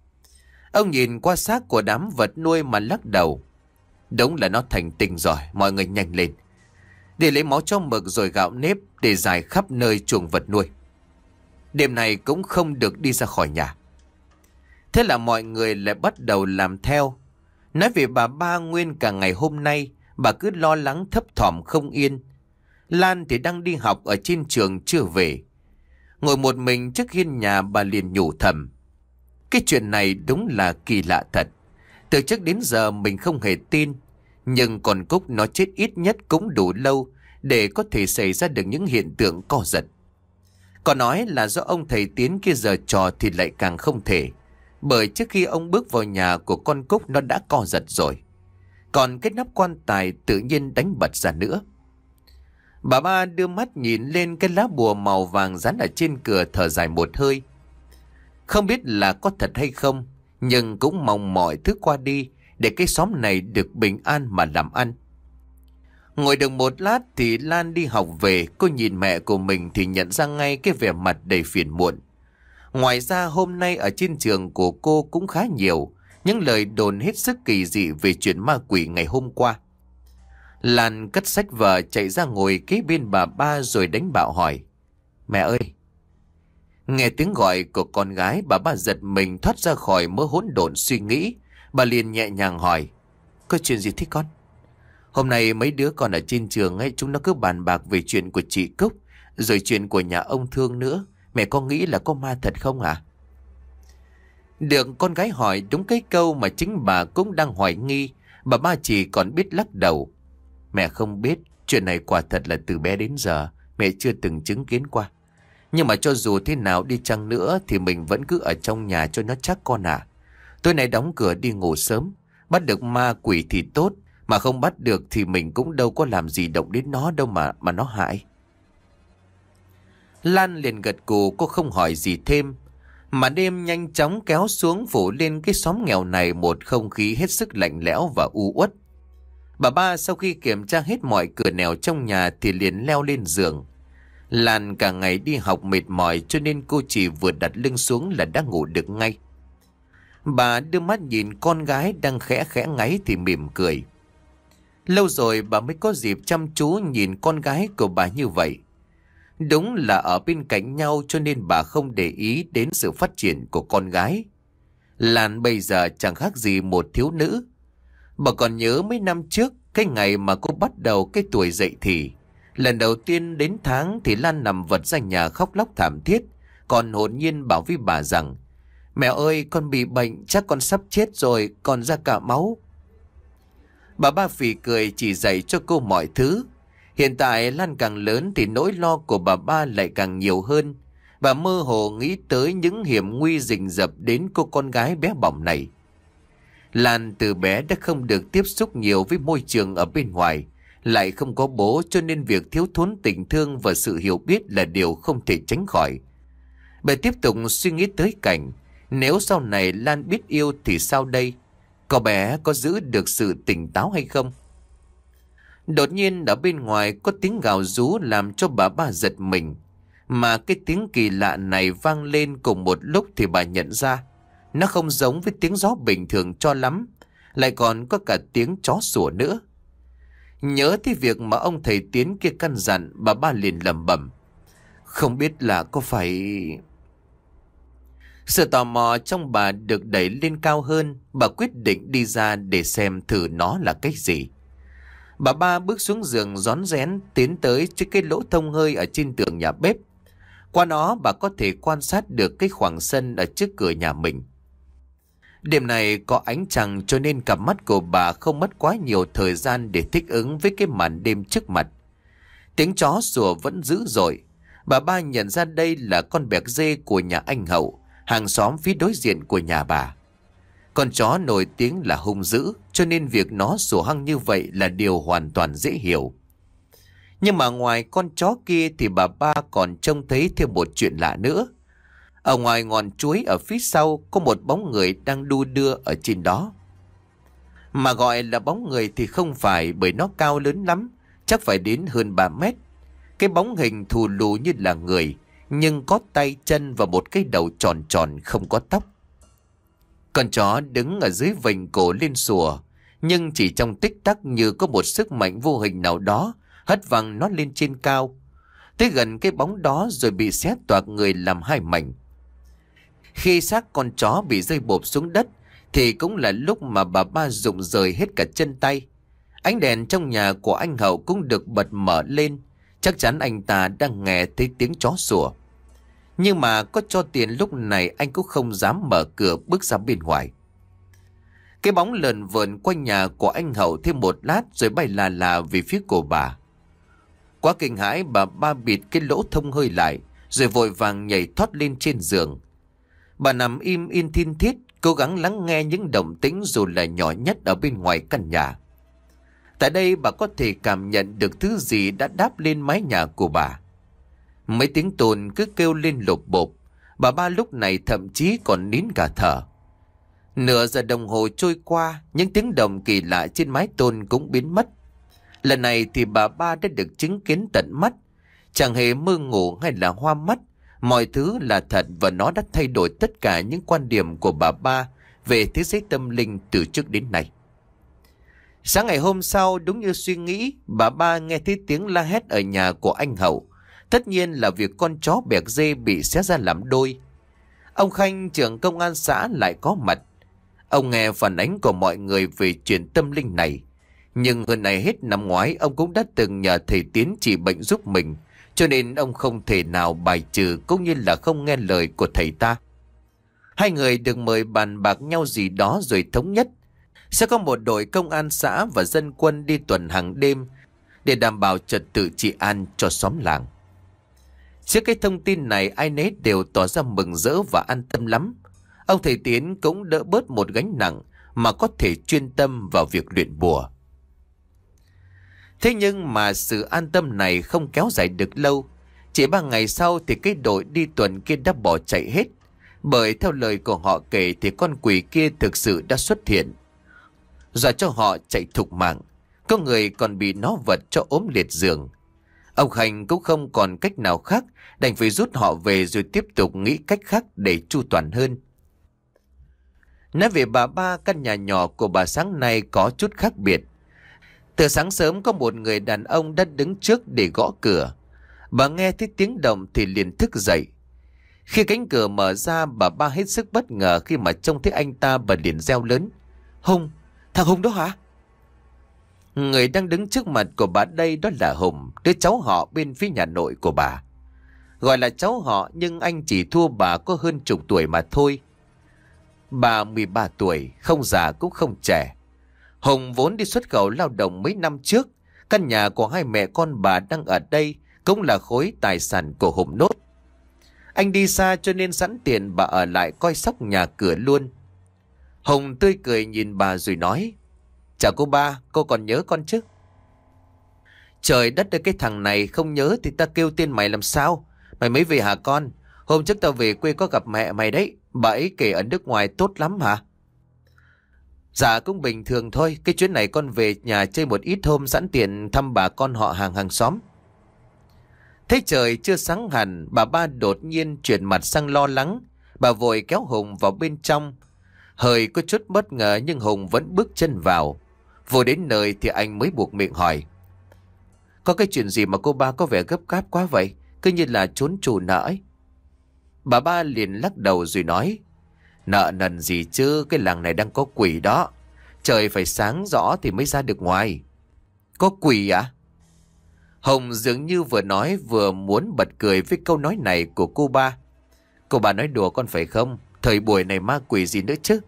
Ông nhìn qua xác của đám vật nuôi mà lắc đầu. Đúng là nó thành tinh rồi, mọi người nhanh lên. Để lấy máu cho mực rồi gạo nếp để rải khắp nơi chuồng vật nuôi. Đêm này cũng không được đi ra khỏi nhà. Thế là mọi người lại bắt đầu làm theo. Nói về bà Ba Nguyên cả ngày hôm nay, bà cứ lo lắng thấp thỏm không yên. Lan thì đang đi học ở trên trường chưa về. Ngồi một mình trước hiên nhà, bà liền nhủ thầm. Cái chuyện này đúng là kỳ lạ thật. Từ trước đến giờ mình không hề tin. Nhưng còn Cúc nó chết ít nhất cũng đủ lâu để có thể xảy ra được những hiện tượng co giật. Còn nói là do ông thầy Tiến kia giờ trò thì lại càng không thể. Bởi trước khi ông bước vào nhà của con Cúc nó đã co giật rồi. Còn cái nắp quan tài tự nhiên đánh bật ra nữa. Bà Ba đưa mắt nhìn lên cái lá bùa màu vàng dán ở trên cửa, thở dài một hơi. Không biết là có thật hay không, nhưng cũng mong mọi thứ qua đi để cái xóm này được bình an mà làm ăn. Ngồi được một lát thì Lan đi học về. Cô nhìn mẹ của mình thì nhận ra ngay cái vẻ mặt đầy phiền muộn. Ngoài ra hôm nay ở trên trường của cô cũng khá nhiều những lời đồn hết sức kỳ dị về chuyện ma quỷ ngày hôm qua. Lan cất sách vở chạy ra ngồi kế bên bà Ba rồi đánh bạo hỏi. Mẹ ơi! Nghe tiếng gọi của con gái, bà Ba giật mình thoát ra khỏi mớ hỗn độn suy nghĩ. Bà liền nhẹ nhàng hỏi. Có chuyện gì thế con? Hôm nay mấy đứa con ở trên trường ấy, chúng nó cứ bàn bạc về chuyện của chị Cúc, rồi chuyện của nhà ông Thương nữa. Mẹ có nghĩ là có ma thật không à? Được con gái hỏi đúng cái câu mà chính bà cũng đang hoài nghi, bà Ba chỉ còn biết lắc đầu. Mẹ không biết, chuyện này quả thật là từ bé đến giờ mẹ chưa từng chứng kiến qua. Nhưng mà cho dù thế nào đi chăng nữa thì mình vẫn cứ ở trong nhà cho nó chắc con à. Tối nay đóng cửa đi ngủ sớm. Bắt được ma quỷ thì tốt, mà không bắt được thì mình cũng đâu có làm gì động đến nó đâu mà mà nó hại. Lan liền gật gù, cô không hỏi gì thêm. Mà đêm nhanh chóng kéo xuống phủ lên cái xóm nghèo này một không khí hết sức lạnh lẽo và u uất. Bà Ba sau khi kiểm tra hết mọi cửa nẻo trong nhà thì liền leo lên giường. Lan cả ngày đi học mệt mỏi cho nên cô chỉ vừa đặt lưng xuống là đã ngủ được ngay. Bà đưa mắt nhìn con gái đang khẽ khẽ ngáy thì mỉm cười. Lâu rồi bà mới có dịp chăm chú nhìn con gái của bà như vậy. Đúng là ở bên cạnh nhau cho nên bà không để ý đến sự phát triển của con gái. Lan bây giờ chẳng khác gì một thiếu nữ. Bà còn nhớ mấy năm trước, cái ngày mà cô bắt đầu cái tuổi dậy thì. Lần đầu tiên đến tháng thì Lan nằm vật ra nhà khóc lóc thảm thiết. Còn hồn nhiên bảo với bà rằng Mẹ ơi, con bị bệnh, chắc con sắp chết rồi, còn ra cả máu. Bà ba phì cười chỉ dạy cho cô mọi thứ. Hiện tại Lan càng lớn thì nỗi lo của bà ba lại càng nhiều hơn. Bà mơ hồ nghĩ tới những hiểm nguy rình rập đến cô con gái bé bỏng này. Lan từ bé đã không được tiếp xúc nhiều với môi trường ở bên ngoài, lại không có bố, cho nên việc thiếu thốn tình thương và sự hiểu biết là điều không thể tránh khỏi. Bà tiếp tục suy nghĩ tới cảnh nếu sau này Lan biết yêu thì sao đây? Cậu bé có giữ được sự tỉnh táo hay không? Đột nhiên ở bên ngoài có tiếng gào rú làm cho bà ba giật mình. Mà cái tiếng kỳ lạ này vang lên cùng một lúc thì bà nhận ra nó không giống với tiếng gió bình thường cho lắm, lại còn có cả tiếng chó sủa nữa. Nhớ tới việc mà ông thầy Tiến kia căn dặn, bà ba liền lẩm bẩm: không biết là có phải... Sự tò mò trong bà được đẩy lên cao hơn, bà quyết định đi ra để xem thử nó là cái gì. Bà ba bước xuống giường rón rén tiến tới trước cái lỗ thông hơi ở trên tường nhà bếp. Qua nó bà có thể quan sát được cái khoảng sân ở trước cửa nhà mình. Đêm này có ánh trăng cho nên cặp mắt của bà không mất quá nhiều thời gian để thích ứng với cái màn đêm trước mặt. Tiếng chó sủa vẫn dữ dội. Bà ba nhận ra đây là con bẹc dê của nhà anh Hậu, hàng xóm phía đối diện của nhà bà. Con chó nổi tiếng là hung dữ, cho nên việc nó sủa hăng như vậy là điều hoàn toàn dễ hiểu. Nhưng mà ngoài con chó kia thì bà ba còn trông thấy thêm một chuyện lạ nữa. Ở ngoài ngọn chuối ở phía sau có một bóng người đang đu đưa ở trên đó. Mà gọi là bóng người thì không phải, bởi nó cao lớn lắm, chắc phải đến hơn ba mét. Cái bóng hình thù lù như là người, nhưng có tay chân và một cái đầu tròn tròn không có tóc. Con chó đứng ở dưới vành cổ lên sủa, nhưng chỉ trong tích tắc như có một sức mạnh vô hình nào đó hất văng nó lên trên cao, tới gần cái bóng đó rồi bị xé toạc người làm hai mảnh. Khi xác con chó bị rơi bộp xuống đất thì cũng là lúc mà bà ba rụng rời hết cả chân tay. Ánh đèn trong nhà của anh Hậu cũng được bật mở lên, chắc chắn anh ta đang nghe thấy tiếng chó sủa. Nhưng mà có cho tiền lúc này anh cũng không dám mở cửa bước ra bên ngoài. Cái bóng lờn vờn quanh nhà của anh Hậu thêm một lát rồi bay là là về phía của bà. Quá kinh hãi, bà ba bịt cái lỗ thông hơi lại rồi vội vàng nhảy thoát lên trên giường. Bà nằm im in thiên thiết, cố gắng lắng nghe những động tĩnh dù là nhỏ nhất ở bên ngoài căn nhà. Tại đây bà có thể cảm nhận được thứ gì đã đáp lên mái nhà của bà. Mấy tiếng tồn cứ kêu lên lộp bộp, bà ba lúc này thậm chí còn nín cả thở. Nửa giờ đồng hồ trôi qua, những tiếng động kỳ lạ trên mái tôn cũng biến mất. Lần này thì bà ba đã được chứng kiến tận mắt, chẳng hề mơ ngủ hay là hoa mắt. Mọi thứ là thật và nó đã thay đổi tất cả những quan điểm của bà ba về thế giới tâm linh từ trước đến nay. Sáng ngày hôm sau, đúng như suy nghĩ, bà ba nghe thấy tiếng la hét ở nhà của anh Hậu. Tất nhiên là việc con chó bẹc dê bị xé ra làm đôi. Ông Khanh, trưởng công an xã, lại có mặt. Ông nghe phản ánh của mọi người về chuyện tâm linh này. Nhưng hơn này hết, năm ngoái ông cũng đã từng nhờ thầy Tiến trị bệnh giúp mình, cho nên ông không thể nào bài trừ cũng như là không nghe lời của thầy ta. Hai người được mời bàn bạc nhau gì đó rồi thống nhất sẽ có một đội công an xã và dân quân đi tuần hàng đêm để đảm bảo trật tự trị an cho xóm làng. Trước cái thông tin này, ai nấy đều tỏ ra mừng rỡ và an tâm lắm. Ông thầy Tiến cũng đỡ bớt một gánh nặng mà có thể chuyên tâm vào việc luyện bùa. Thế nhưng mà sự an tâm này không kéo dài được lâu. Chỉ ba ngày sau thì cái đội đi tuần kia đã bỏ chạy hết. Bởi theo lời của họ kể thì con quỷ kia thực sự đã xuất hiện, dọa cho họ chạy thục mạng. Có người còn bị nó vật cho ốm liệt giường. Ông Khanh cũng không còn cách nào khác, đành phải rút họ về rồi tiếp tục nghĩ cách khác để chu toàn hơn. Nói về bà ba, căn nhà nhỏ của bà sáng nay có chút khác biệt. Từ sáng sớm có một người đàn ông đã đứng trước để gõ cửa. Bà nghe thấy tiếng động thì liền thức dậy. Khi cánh cửa mở ra, bà ba hết sức bất ngờ khi mà trông thấy anh ta, bà liền reo lớn: Hùng, thằng Hùng đó hả? Người đang đứng trước mặt của bà đây đó là Hùng, đứa cháu họ bên phía nhà nội của bà. Gọi là cháu họ nhưng anh chỉ thua bà có hơn chục tuổi mà thôi. Bà mười ba tuổi, không già cũng không trẻ. Hùng vốn đi xuất khẩu lao động mấy năm trước. Căn nhà của hai mẹ con bà đang ở đây cũng là khối tài sản của Hùng nốt. Anh đi xa cho nên sẵn tiền bà ở lại coi sóc nhà cửa luôn. Hùng tươi cười nhìn bà rồi nói: Chào cô ba, cô còn nhớ con chứ? Trời đất ơi, cái thằng này không nhớ thì ta kêu tên mày làm sao? Mày mới về hả con? Hôm trước tao về quê có gặp mẹ mày đấy. Bà ấy kể ở nước ngoài tốt lắm hả? Dạ cũng bình thường thôi. Cái chuyến này con về nhà chơi một ít hôm, sẵn tiện thăm bà con họ hàng hàng xóm. Thấy trời chưa sáng hẳn, bà ba đột nhiên chuyển mặt sang lo lắng. Bà vội kéo Hùng vào bên trong. Hơi có chút bất ngờ nhưng Hùng vẫn bước chân vào. Vừa đến nơi thì anh mới buộc miệng hỏi: Có cái chuyện gì mà cô ba có vẻ gấp gáp quá vậy? Cứ như là trốn trù nợ ấy. Bà ba liền lắc đầu rồi nói: Nợ nần gì chứ, cái làng này đang có quỷ đó. Trời phải sáng rõ thì mới ra được ngoài. Có quỷ à? Hồng dường như vừa nói vừa muốn bật cười với câu nói này của cô ba. Cô ba nói đùa con phải không? Thời buổi này ma quỷ gì nữa chứ?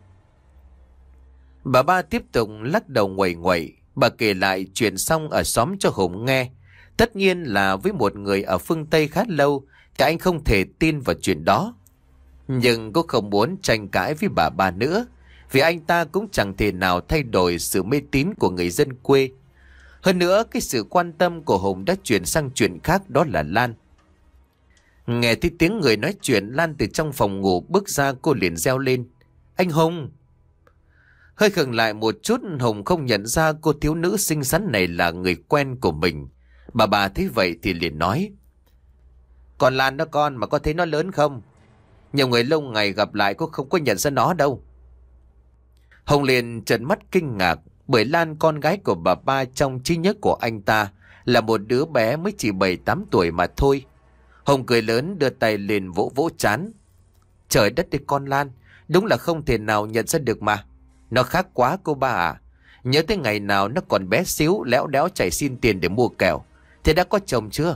Bà ba tiếp tục lắc đầu nguậy nguậy. Bà kể lại chuyện xong ở xóm cho Hùng nghe. Tất nhiên là với một người ở phương Tây khá lâu thì anh không thể tin vào chuyện đó. Nhưng cô không muốn tranh cãi với bà ba nữa, vì anh ta cũng chẳng thể nào thay đổi sự mê tín của người dân quê. Hơn nữa, cái sự quan tâm của Hùng đã chuyển sang chuyện khác, đó là Lan. Nghe thấy tiếng người nói chuyện, Lan từ trong phòng ngủ bước ra, cô liền reo lên: Anh Hùng! Hơi khựng lại một chút, Hùng không nhận ra cô thiếu nữ xinh xắn này là người quen của mình. Bà bà thấy vậy thì liền nói: Còn Lan đó con, mà có thấy nó lớn không? Nhiều người lâu ngày gặp lại cô không có nhận ra nó đâu. Hùng liền trợn mắt kinh ngạc, bởi Lan, con gái của bà ba trong trí nhớ của anh ta, là một đứa bé mới chỉ bảy tám tuổi mà thôi. Hùng cười lớn đưa tay lên vỗ vỗ trán: Trời đất ơi con Lan, đúng là không thể nào nhận ra được mà. Nó khác quá cô ba à. Nhớ tới ngày nào nó còn bé xíu, léo đéo chạy xin tiền để mua kẹo. Thế đã có chồng chưa?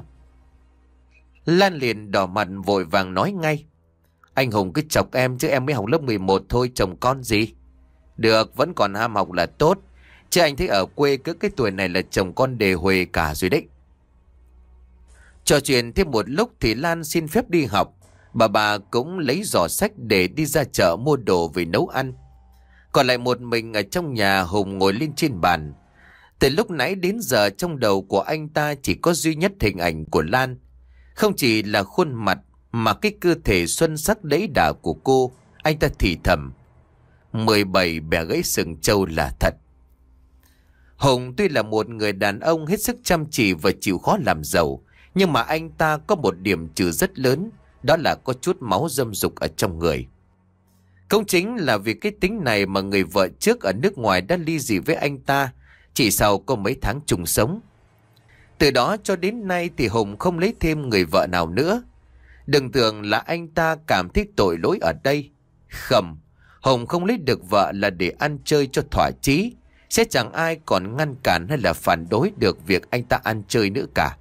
Lan liền đỏ mặt vội vàng nói ngay: Anh Hùng cứ chọc em chứ em mới học lớp mười một thôi, chồng con gì. Được, vẫn còn ham học là tốt. Chứ anh thấy ở quê cứ cái tuổi này là chồng con đề huề cả rồi đấy. Trò chuyện thêm một lúc thì Lan xin phép đi học. Bà bà cũng lấy giỏ sách để đi ra chợ mua đồ về nấu ăn. Còn lại một mình ở trong nhà, Hùng ngồi lên trên bàn. Từ lúc nãy đến giờ trong đầu của anh ta chỉ có duy nhất hình ảnh của Lan. Không chỉ là khuôn mặt mà cái cơ thể xuân sắc đẫy đà của cô. Anh ta thì thầm: mười bảy bẻ gãy sừng trâu là thật. Hùng tuy là một người đàn ông hết sức chăm chỉ và chịu khó làm giàu, nhưng mà anh ta có một điểm trừ rất lớn, đó là có chút máu dâm dục ở trong người. Cũng chính là vì cái tính này mà người vợ trước ở nước ngoài đã ly dị với anh ta chỉ sau có mấy tháng chung sống. Từ đó cho đến nay thì Hùng không lấy thêm người vợ nào nữa. Đừng tưởng là anh ta cảm thấy tội lỗi ở đây. Không, Hùng không lấy được vợ là để ăn chơi cho thỏa chí. Sẽ chẳng ai còn ngăn cản hay là phản đối được việc anh ta ăn chơi nữa cả.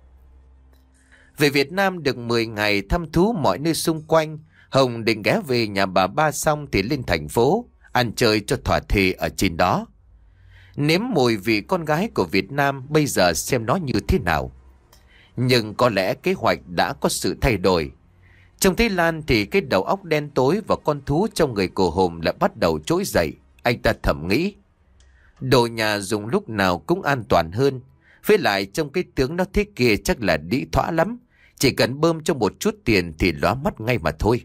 Về Việt Nam được mười ngày thăm thú mọi nơi xung quanh, Hùng định ghé về nhà bà ba xong thì lên thành phố ăn chơi cho thỏa thề ở trên đó. Nếm mùi vị con gái của Việt Nam bây giờ xem nó như thế nào. Nhưng có lẽ kế hoạch đã có sự thay đổi. Trông thấy Lan thì cái đầu óc đen tối và con thú trong người của Hùng lại bắt đầu trỗi dậy. Anh ta thầm nghĩ, đồ nhà dùng lúc nào cũng an toàn hơn. Với lại trong cái tướng nó thế kia chắc là đĩ thỏa lắm. Chỉ cần bơm cho một chút tiền thì lóa mắt ngay mà thôi.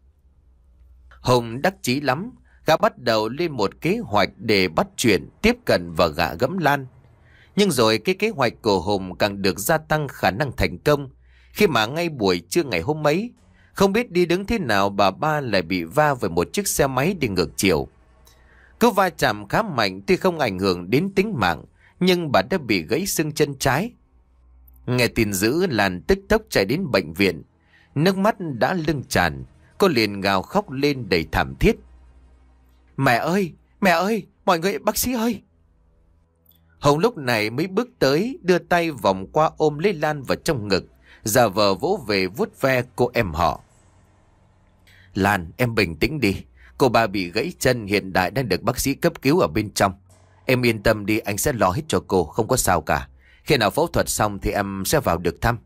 Hùng đắc chí lắm. Gã bắt đầu lên một kế hoạch để bắt chuyện, tiếp cận và gạ gẫm Lan. Nhưng rồi cái kế hoạch của Hùng càng được gia tăng khả năng thành công. Khi mà ngay buổi trưa ngày hôm ấy, không biết đi đứng thế nào bà ba lại bị va vào một chiếc xe máy đi ngược chiều. Cú va chạm khá mạnh, tuy không ảnh hưởng đến tính mạng, nhưng bà đã bị gãy xương chân trái. Nghe tin dữ, Lan tức tốc chạy đến bệnh viện. Nước mắt đã lưng tràn, cô liền gào khóc lên đầy thảm thiết. Mẹ ơi, mẹ ơi, mọi người, bác sĩ ơi. Hồng lúc này mới bước tới, đưa tay vòng qua ôm lấy Lan vào trong ngực, giả vờ vỗ về vuốt ve cô em họ. Lan, em bình tĩnh đi, Cô ba bị gãy chân, hiện tại đang được bác sĩ cấp cứu ở bên trong. Em yên tâm đi, anh sẽ lo hết cho cô, không có sao cả. Khi nào phẫu thuật xong thì em sẽ vào được thăm.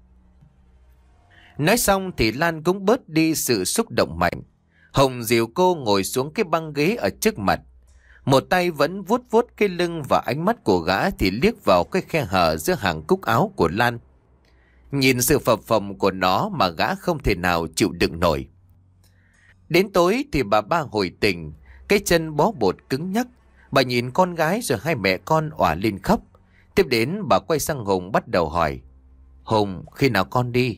Nói xong thì Lan cũng bớt đi sự xúc động mạnh. Hồng dìu cô ngồi xuống cái băng ghế ở trước mặt. Một tay vẫn vuốt vuốt cái lưng, và ánh mắt của gã thì liếc vào cái khe hở giữa hàng cúc áo của Lan. Nhìn sự phập phồng của nó mà gã không thể nào chịu đựng nổi. Đến tối thì bà ba hồi tỉnh, cái chân bó bột cứng nhắc. Bà nhìn con gái rồi hai mẹ con òa lên khóc. Tiếp đến bà quay sang Hùng bắt đầu hỏi: Hùng, khi nào con đi?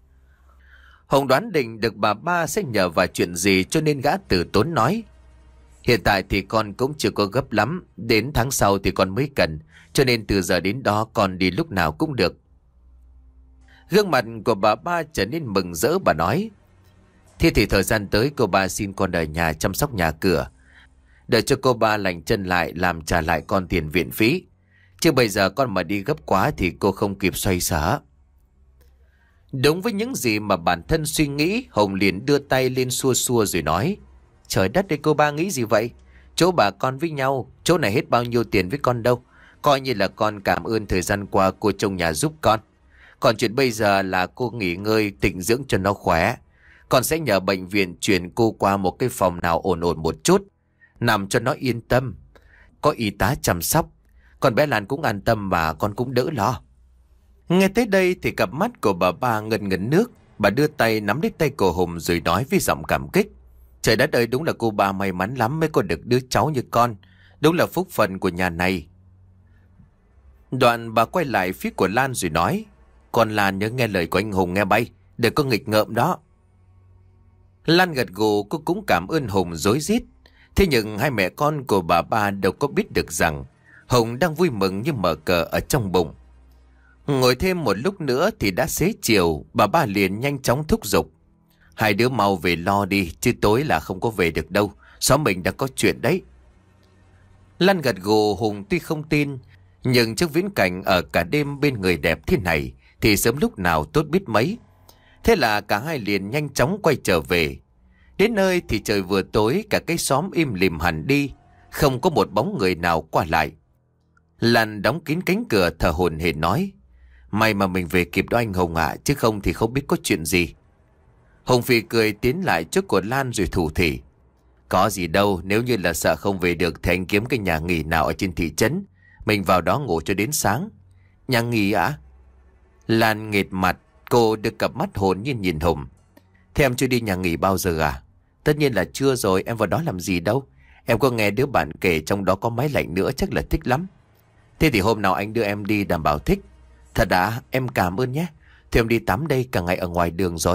Hùng đoán định được bà ba sẽ nhờ vào chuyện gì, cho nên gã từ tốn nói: Hiện tại thì con cũng chưa có gấp lắm, đến tháng sau thì con mới cần, cho nên từ giờ đến đó con đi lúc nào cũng được. Gương mặt của bà ba trở nên mừng rỡ, bà nói: Thế thì thời gian tới cô ba xin con ở nhà chăm sóc nhà cửa, đợi cho cô ba lành chân lại làm trả lại con tiền viện phí. Chứ bây giờ con mà đi gấp quá thì cô không kịp xoay sở. Đúng với những gì mà bản thân suy nghĩ, Hồng liền đưa tay lên xua xua rồi nói: Trời đất ơi, cô ba nghĩ gì vậy? Chỗ bà con với nhau, chỗ này hết bao nhiêu tiền với con đâu. Coi như là con cảm ơn thời gian qua cô trông nhà giúp con. Còn chuyện bây giờ là cô nghỉ ngơi tịnh dưỡng cho nó khỏe. Con sẽ nhờ bệnh viện chuyển cô qua một cái phòng nào ổn ổn một chút, nằm cho nó yên tâm. Có y tá chăm sóc, con bé Lan cũng an tâm và con cũng đỡ lo. Nghe tới đây thì cặp mắt của bà ba ngần ngấn nước. Bà đưa tay nắm lấy tay của Hùng rồi nói với giọng cảm kích: Trời đất ơi, đúng là cô ba may mắn lắm mới có được đứa cháu như con. Đúng là phúc phần của nhà này. Đoạn bà quay lại phía của Lan rồi nói: Con Lan nhớ nghe lời của anh Hùng nghe bay, đừng có nghịch ngợm đó. Lan gật gù, cô cũng cảm ơn Hùng rối rít. Thế nhưng hai mẹ con của bà ba đâu có biết được rằng Hùng đang vui mừng như mở cờ ở trong bụng. Ngồi thêm một lúc nữa thì đã xế chiều. Bà ba liền nhanh chóng thúc giục: Hai đứa mau về lo đi, chứ tối là không có về được đâu. Xóm mình đã có chuyện đấy. Lan gật gù. Hùng tuy không tin, nhưng trước viễn cảnh ở cả đêm bên người đẹp thế này thì sớm lúc nào tốt biết mấy. Thế là cả hai liền nhanh chóng quay trở về. Đến nơi thì trời vừa tối, cả cái xóm im lìm hẳn đi, không có một bóng người nào qua lại. Lan đóng kín cánh cửa thở hổn hển nói: May mà mình về kịp đó anh Hùng ạ, chứ không thì không biết có chuyện gì. Hùng phì cười tiến lại trước của Lan rồi thủ thỉ: Có gì đâu, nếu như là sợ không về được thì anh kiếm cái nhà nghỉ nào ở trên thị trấn, mình vào đó ngủ cho đến sáng. Nhà nghỉ ạ? Lan nghệt mặt, cô được cặp mắt hồn nhiên nhìn Hùng. Thế em chưa đi nhà nghỉ bao giờ à? Tất nhiên là chưa rồi, em vào đó làm gì đâu. Em có nghe đứa bạn kể trong đó có máy lạnh nữa, chắc là thích lắm. Thế thì hôm nào anh đưa em đi đảm bảo thích. Thật đã, em cảm ơn nhé. Thì em đi tắm đây, cả ngày ở ngoài đường rồi.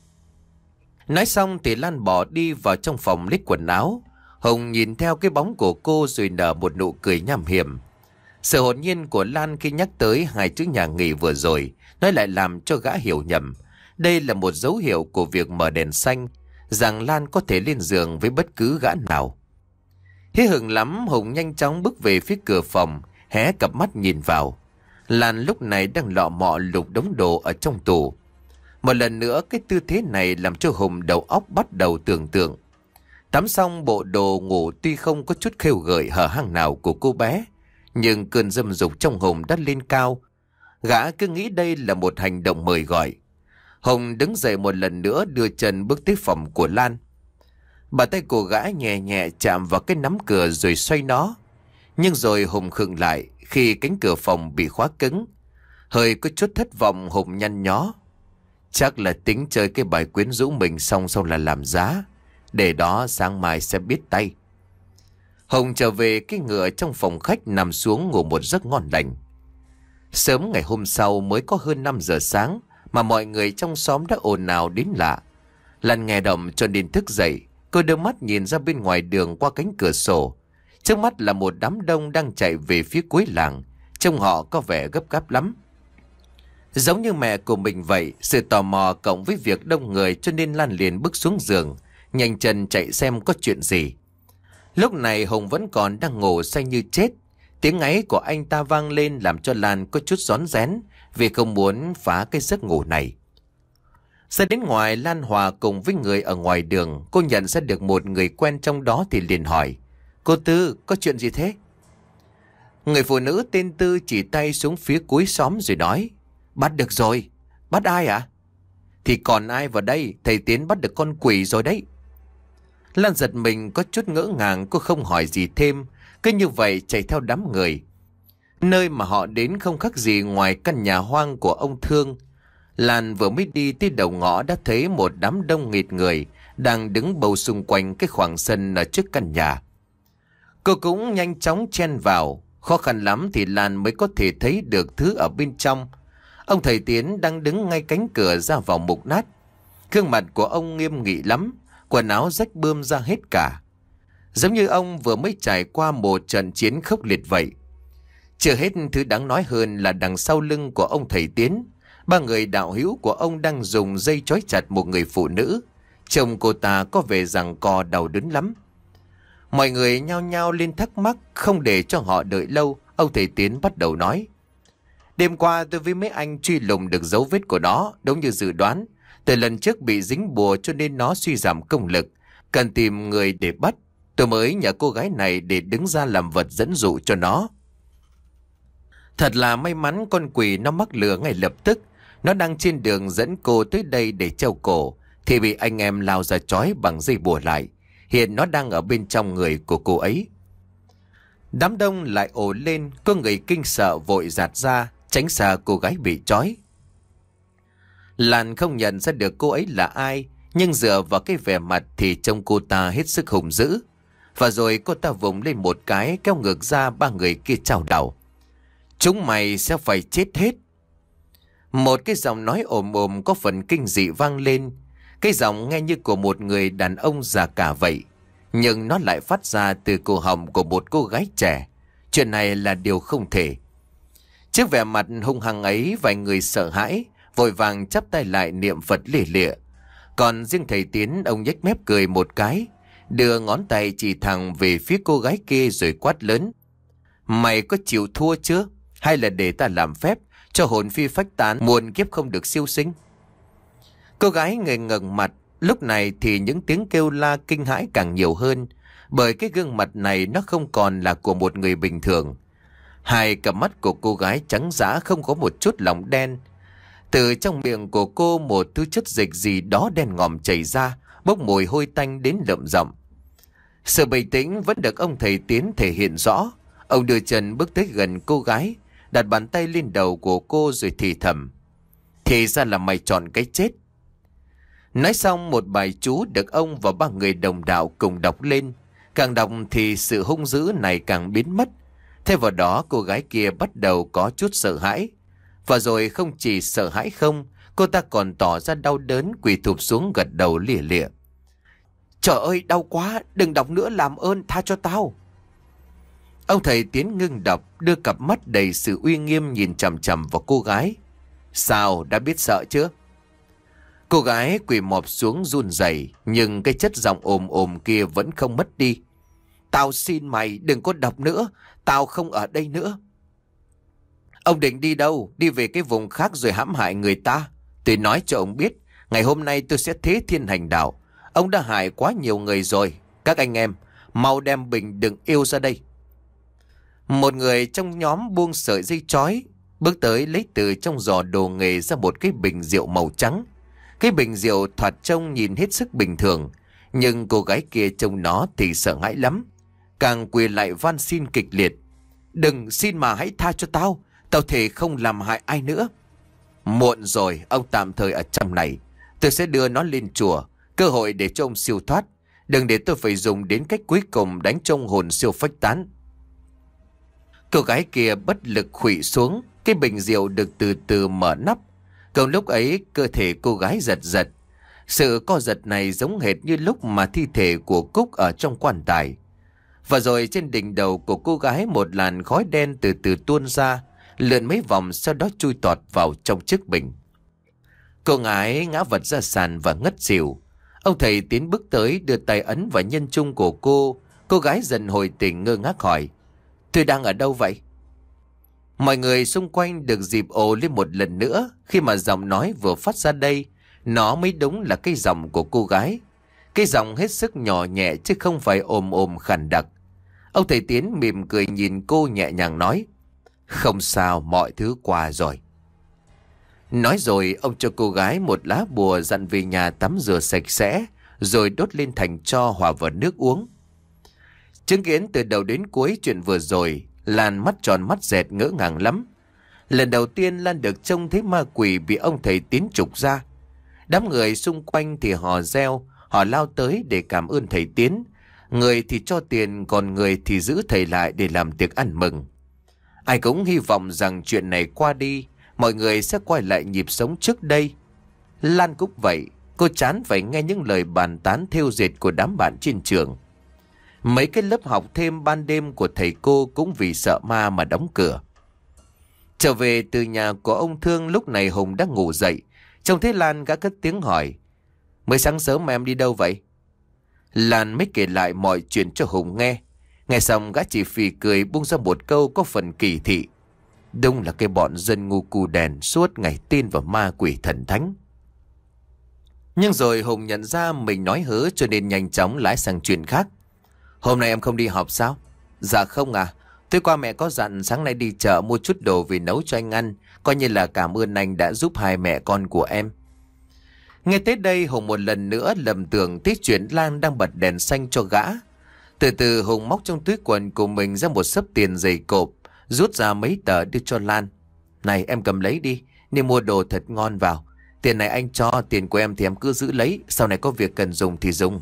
Nói xong thì Lan bỏ đi vào trong phòng lấy quần áo. Hùng nhìn theo cái bóng của cô rồi nở một nụ cười nham hiểm. Sự hồn nhiên của Lan khi nhắc tới hai chữ nhà nghỉ vừa rồi, nó lại làm cho gã hiểu nhầm. Đây là một dấu hiệu của việc mở đèn xanh, rằng Lan có thể lên giường với bất cứ gã nào. Hí hửng lắm, Hùng nhanh chóng bước về phía cửa phòng, hé cặp mắt nhìn vào. Lan lúc này đang lọ mọ lục đống đồ ở trong tủ. Một lần nữa cái tư thế này làm cho Hùng đầu óc bắt đầu tưởng tượng. Tắm xong bộ đồ ngủ tuy không có chút khêu gợi hở hang nào của cô bé, nhưng cơn dâm dục trong Hùng đã lên cao. Gã cứ nghĩ đây là một hành động mời gọi. Hùng đứng dậy một lần nữa, đưa chân bước tới phòng của Lan. Bàn tay của gã nhẹ nhẹ chạm vào cái nắm cửa rồi xoay nó. Nhưng rồi Hùng khựng lại khi cánh cửa phòng bị khóa cứng. Hơi có chút thất vọng, Hùng nhăn nhó. Chắc là tính chơi cái bài quyến rũ mình xong xong là làm giá. Để đó sáng mai sẽ biết tay. Hùng trở về cái ngựa trong phòng khách, nằm xuống ngủ một giấc ngon lành. Sớm ngày hôm sau mới có hơn năm giờ sáng mà mọi người trong xóm đã ồn ào đến lạ. Lan nghe động cho nên thức dậy. Cô đưa mắt nhìn ra bên ngoài đường qua cánh cửa sổ. Trước mắt là một đám đông đang chạy về phía cuối làng. Trông họ có vẻ gấp gáp lắm. Giống như mẹ của mình vậy, sự tò mò cộng với việc đông người cho nên Lan liền bước xuống giường, nhanh chân chạy xem có chuyện gì. Lúc này Hùng vẫn còn đang ngủ say như chết. Tiếng ngáy của anh ta vang lên làm cho Lan có chút rón rén vì không muốn phá cái giấc ngủ này. Ra đến ngoài Lan Hòa cùng với người ở ngoài đường, cô nhận ra được một người quen trong đó thì liền hỏi. Cô Tư, có chuyện gì thế? Người phụ nữ tên Tư chỉ tay xuống phía cuối xóm rồi nói. Bắt được rồi. Bắt ai ạ? À? Thì còn ai vào đây, thầy Tiến bắt được con quỷ rồi đấy. Lan giật mình có chút ngỡ ngàng, cô không hỏi gì thêm, cứ như vậy chạy theo đám người. Nơi mà họ đến không khác gì ngoài căn nhà hoang của ông Thương. Lan vừa mới đi tới đầu ngõ đã thấy một đám đông nghịt người đang đứng bầu xung quanh cái khoảng sân ở trước căn nhà. Cô cũng nhanh chóng chen vào, khó khăn lắm thì Lan mới có thể thấy được thứ ở bên trong. Ông thầy Tiến đang đứng ngay cánh cửa ra vào mục nát. Gương mặt của ông nghiêm nghị lắm, quần áo rách bươm ra hết cả. Giống như ông vừa mới trải qua một trận chiến khốc liệt vậy. Chưa hết, thứ đáng nói hơn là đằng sau lưng của ông thầy Tiến, ba người đạo hữu của ông đang dùng dây trói chặt một người phụ nữ. Chồng cô ta có vẻ rằng co đau đớn lắm. Mọi người nhao nhao lên thắc mắc, không để cho họ đợi lâu, ông thầy Tiến bắt đầu nói. Đêm qua tôi với mấy anh truy lùng được dấu vết của nó, đúng như dự đoán. Từ lần trước bị dính bùa cho nên nó suy giảm công lực, cần tìm người để bắt. Tôi mới nhờ cô gái này để đứng ra làm vật dẫn dụ cho nó. Thật là may mắn con quỷ nó mắc lừa ngay lập tức. Nó đang trên đường dẫn cô tới đây để treo cổ, thì bị anh em lao ra trói bằng dây bùa lại. Hiện nó đang ở bên trong người của cô ấy. Đám đông lại ồ lên, có người kinh sợ vội giạt ra, tránh xa cô gái bị trói. Lan không nhận ra được cô ấy là ai, nhưng dựa vào cái vẻ mặt thì trông cô ta hết sức hùng dữ. Và rồi cô ta vùng lên một cái, kéo ngược ra ba người kia chào đảo. Chúng mày sẽ phải chết hết. Một cái giọng nói ồm ồm có phần kinh dị vang lên. Cái giọng nghe như của một người đàn ông già cả vậy, nhưng nó lại phát ra từ cổ họng của một cô gái trẻ. Chuyện này là điều không thể. Trước vẻ mặt hung hăng ấy, vài người sợ hãi, vội vàng chắp tay lại niệm Phật lìa lịa. Còn riêng thầy Tiến, ông nhếch mép cười một cái, đưa ngón tay chỉ thẳng về phía cô gái kia rồi quát lớn. Mày có chịu thua chưa? Hay là để ta làm phép cho hồn phi phách tán, muôn kiếp không được siêu sinh? Cô gái ngây ngẩn mặt. Lúc này thì những tiếng kêu la kinh hãi càng nhiều hơn, bởi cái gương mặt này nó không còn là của một người bình thường. Hai cặp mắt của cô gái trắng dã, không có một chút lòng đen. Từ trong miệng của cô một thứ chất dịch gì đó đen ngòm chảy ra, bốc mùi hôi tanh đến lợm giọng. Sự bình tĩnh vẫn được ông thầy Tiến thể hiện rõ. Ông đưa chân bước tới gần cô gái, đặt bàn tay lên đầu của cô rồi thì thầm. Thì ra là mày chọn cái chết. Nói xong một bài chú được ông và ba người đồng đạo cùng đọc lên. Càng đọc thì sự hung dữ này càng biến mất. Thêm vào đó cô gái kia bắt đầu có chút sợ hãi. Và rồi không chỉ sợ hãi không, cô ta còn tỏ ra đau đớn, quỳ thụp xuống gật đầu lìa lịa. Trời ơi, đau quá, đừng đọc nữa, làm ơn tha cho tao. Ông thầy Tiến ngưng đọc, đưa cặp mắt đầy sự uy nghiêm nhìn chằm chằm vào cô gái. Sao, đã biết sợ chưa? Cô gái quỳ mọp xuống run rẩy, nhưng cái chất giọng ồm ồm kia vẫn không mất đi. Tao xin mày đừng có đọc nữa, tao không ở đây nữa. Ông định đi đâu? Đi về cái vùng khác rồi hãm hại người ta. Tôi nói cho ông biết, ngày hôm nay tôi sẽ thế thiên hành đạo. Ông đã hại quá nhiều người rồi. Các anh em, mau đem bình đừng yêu ra đây. Một người trong nhóm buông sợi dây chói, bước tới lấy từ trong giỏ đồ nghề ra một cái bình rượu màu trắng. Cái bình rượu thoạt trông nhìn hết sức bình thường, nhưng cô gái kia trông nó thì sợ hãi lắm, càng quỳ lại van xin kịch liệt. Đừng, xin mà hãy tha cho tao, tao thề không làm hại ai nữa. Muộn rồi, ông tạm thời ở trong này. Tôi sẽ đưa nó lên chùa, cơ hội để cho ông siêu thoát. Đừng để tôi phải dùng đến cách cuối cùng đánh trong hồn siêu phách tán. Cô gái kia bất lực khuỵu xuống, cái bình rượu được từ từ mở nắp. Còn lúc ấy cơ thể cô gái giật giật. Sự co giật này giống hệt như lúc mà thi thể của Cúc ở trong quan tài. Và rồi trên đỉnh đầu của cô gái một làn khói đen từ từ tuôn ra, lượn mấy vòng sau đó chui tọt vào trong chiếc bình. Cô gái ngã vật ra sàn và ngất xỉu. Ông thầy tiến bước tới đưa tay ấn vào nhân trung của cô. Cô gái dần hồi tỉnh ngơ ngác hỏi: Tôi đang ở đâu vậy? Mọi người xung quanh được dịp ồ lên một lần nữa khi mà giọng nói vừa phát ra đây. Nó mới đúng là cái giọng của cô gái. Cái giọng hết sức nhỏ nhẹ chứ không phải ồm ồm khàn đặc. Ông thầy Tiến mỉm cười nhìn cô nhẹ nhàng nói: "Không sao, mọi thứ qua rồi." Nói rồi ông cho cô gái một lá bùa dặn về nhà tắm rửa sạch sẽ, rồi đốt lên thành tro hòa vào nước uống. Chứng kiến từ đầu đến cuối chuyện vừa rồi, Lan mắt tròn mắt dẹt ngỡ ngàng lắm. Lần đầu tiên Lan được trông thấy ma quỷ bị ông thầy Tiến trục ra. Đám người xung quanh thì hò reo, họ lao tới để cảm ơn thầy Tiến. Người thì cho tiền, còn người thì giữ thầy lại để làm tiệc ăn mừng. Ai cũng hy vọng rằng chuyện này qua đi, mọi người sẽ quay lại nhịp sống trước đây. Lan cũng vậy, cô chán phải nghe những lời bàn tán thêu dệt của đám bạn trên trường. Mấy cái lớp học thêm ban đêm của thầy cô cũng vì sợ ma mà đóng cửa. Trở về từ nhà của ông Thương, lúc này Hùng đang ngủ dậy. Trông thấy Lan, gã cất tiếng hỏi: "Mới sáng sớm mà em đi đâu vậy?" Lan mới kể lại mọi chuyện cho Hùng nghe. Nghe xong gã chỉ phì cười buông ra một câu có phần kỳ thị: "Đúng là cái bọn dân ngu cù đèn, suốt ngày tin vào ma quỷ thần thánh." Nhưng rồi Hùng nhận ra mình nói hớ cho nên nhanh chóng lái sang chuyện khác. "Hôm nay em không đi học sao?" "Dạ không à. Tối qua mẹ có dặn sáng nay đi chợ mua chút đồ về nấu cho anh ăn, coi như là cảm ơn anh đã giúp hai mẹ con của em." Nghe tới đây Hùng một lần nữa lầm tưởng tới chuyện Lan đang bật đèn xanh cho gã. Từ từ Hùng móc trong túi quần của mình ra một xấp tiền dày cộp, rút ra mấy tờ đưa cho Lan. "Này em cầm lấy đi, nên mua đồ thật ngon vào. Tiền này anh cho, tiền của em thì em cứ giữ lấy, sau này có việc cần dùng thì dùng."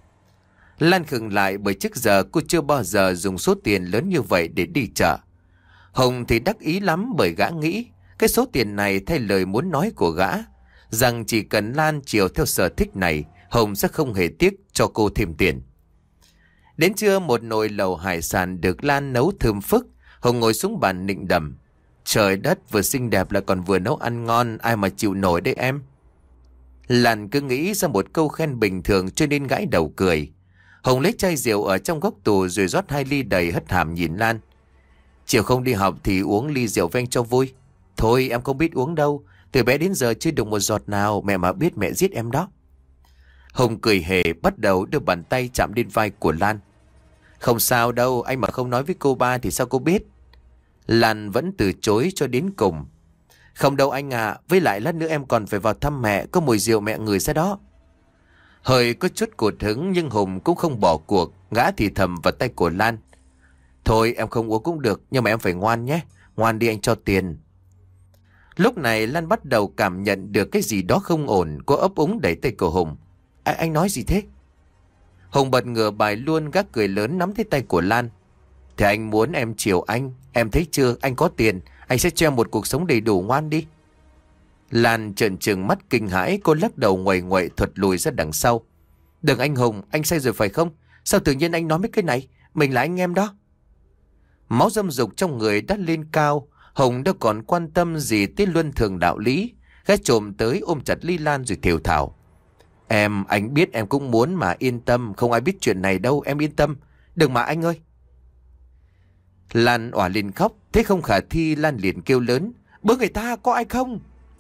Lan khựng lại bởi trước giờ cô chưa bao giờ dùng số tiền lớn như vậy để đi chợ. Hùng thì đắc ý lắm bởi gã nghĩ cái số tiền này thay lời muốn nói của gã, rằng chỉ cần Lan chiều theo sở thích này, Hùng sẽ không hề tiếc cho cô thêm tiền. Đến trưa một nồi lẩu hải sản được Lan nấu thơm phức. Hùng ngồi xuống bàn nịnh đầm: "Trời đất, vừa xinh đẹp lại còn vừa nấu ăn ngon, ai mà chịu nổi đấy em." Lan cứ nghĩ ra một câu khen bình thường cho nên gãi đầu cười. Hùng lấy chai rượu ở trong góc tủ rồi rót hai ly đầy, hất hàm nhìn Lan: "Chiều không đi học thì uống ly rượu với anh cho vui." "Thôi em không biết uống đâu, từ bé đến giờ chưa được một giọt nào, mẹ mà biết mẹ giết em đó." Hùng cười hề bắt đầu đưa bàn tay chạm lên vai của Lan. "Không sao đâu, anh mà không nói với cô ba thì sao cô biết?" Lan vẫn từ chối cho đến cùng. "Không đâu anh à, với lại lát nữa em còn phải vào thăm mẹ, có mùi rượu mẹ ngửi ra đó." Hơi có chút cụt hứng nhưng Hùng cũng không bỏ cuộc, gã thì thầm vào tay của Lan: "Thôi em không uống cũng được, nhưng mà em phải ngoan nhé, ngoan đi anh cho tiền." Lúc này Lan bắt đầu cảm nhận được cái gì đó không ổn, cô ấp úng đẩy tay của Hùng. À, anh nói gì thế?" Hùng bật ngửa bài luôn, gác cười lớn nắm thấy tay của Lan. "Thì anh muốn em chiều anh, em thấy chưa, anh có tiền, anh sẽ cho em một cuộc sống đầy đủ, ngoan đi." Lan trợn trừng mắt kinh hãi, cô lắc đầu nguậy nguậy thuật lùi ra đằng sau. "Đừng anh Hùng, anh say rồi phải không? Sao tự nhiên anh nói mấy cái này? Mình là anh em đó." Máu dâm dục trong người đã lên cao. Hùng đâu còn quan tâm gì tới luân thường đạo lý. Gã trồm tới ôm chặt ly Lan rồi thều thào: "Em, anh biết em cũng muốn mà, yên tâm, không ai biết chuyện này đâu, em yên tâm. Đừng mà anh ơi." Lan òa lên khóc, thế không khả thi Lan liền kêu lớn: "Bớ người ta, có ai không?"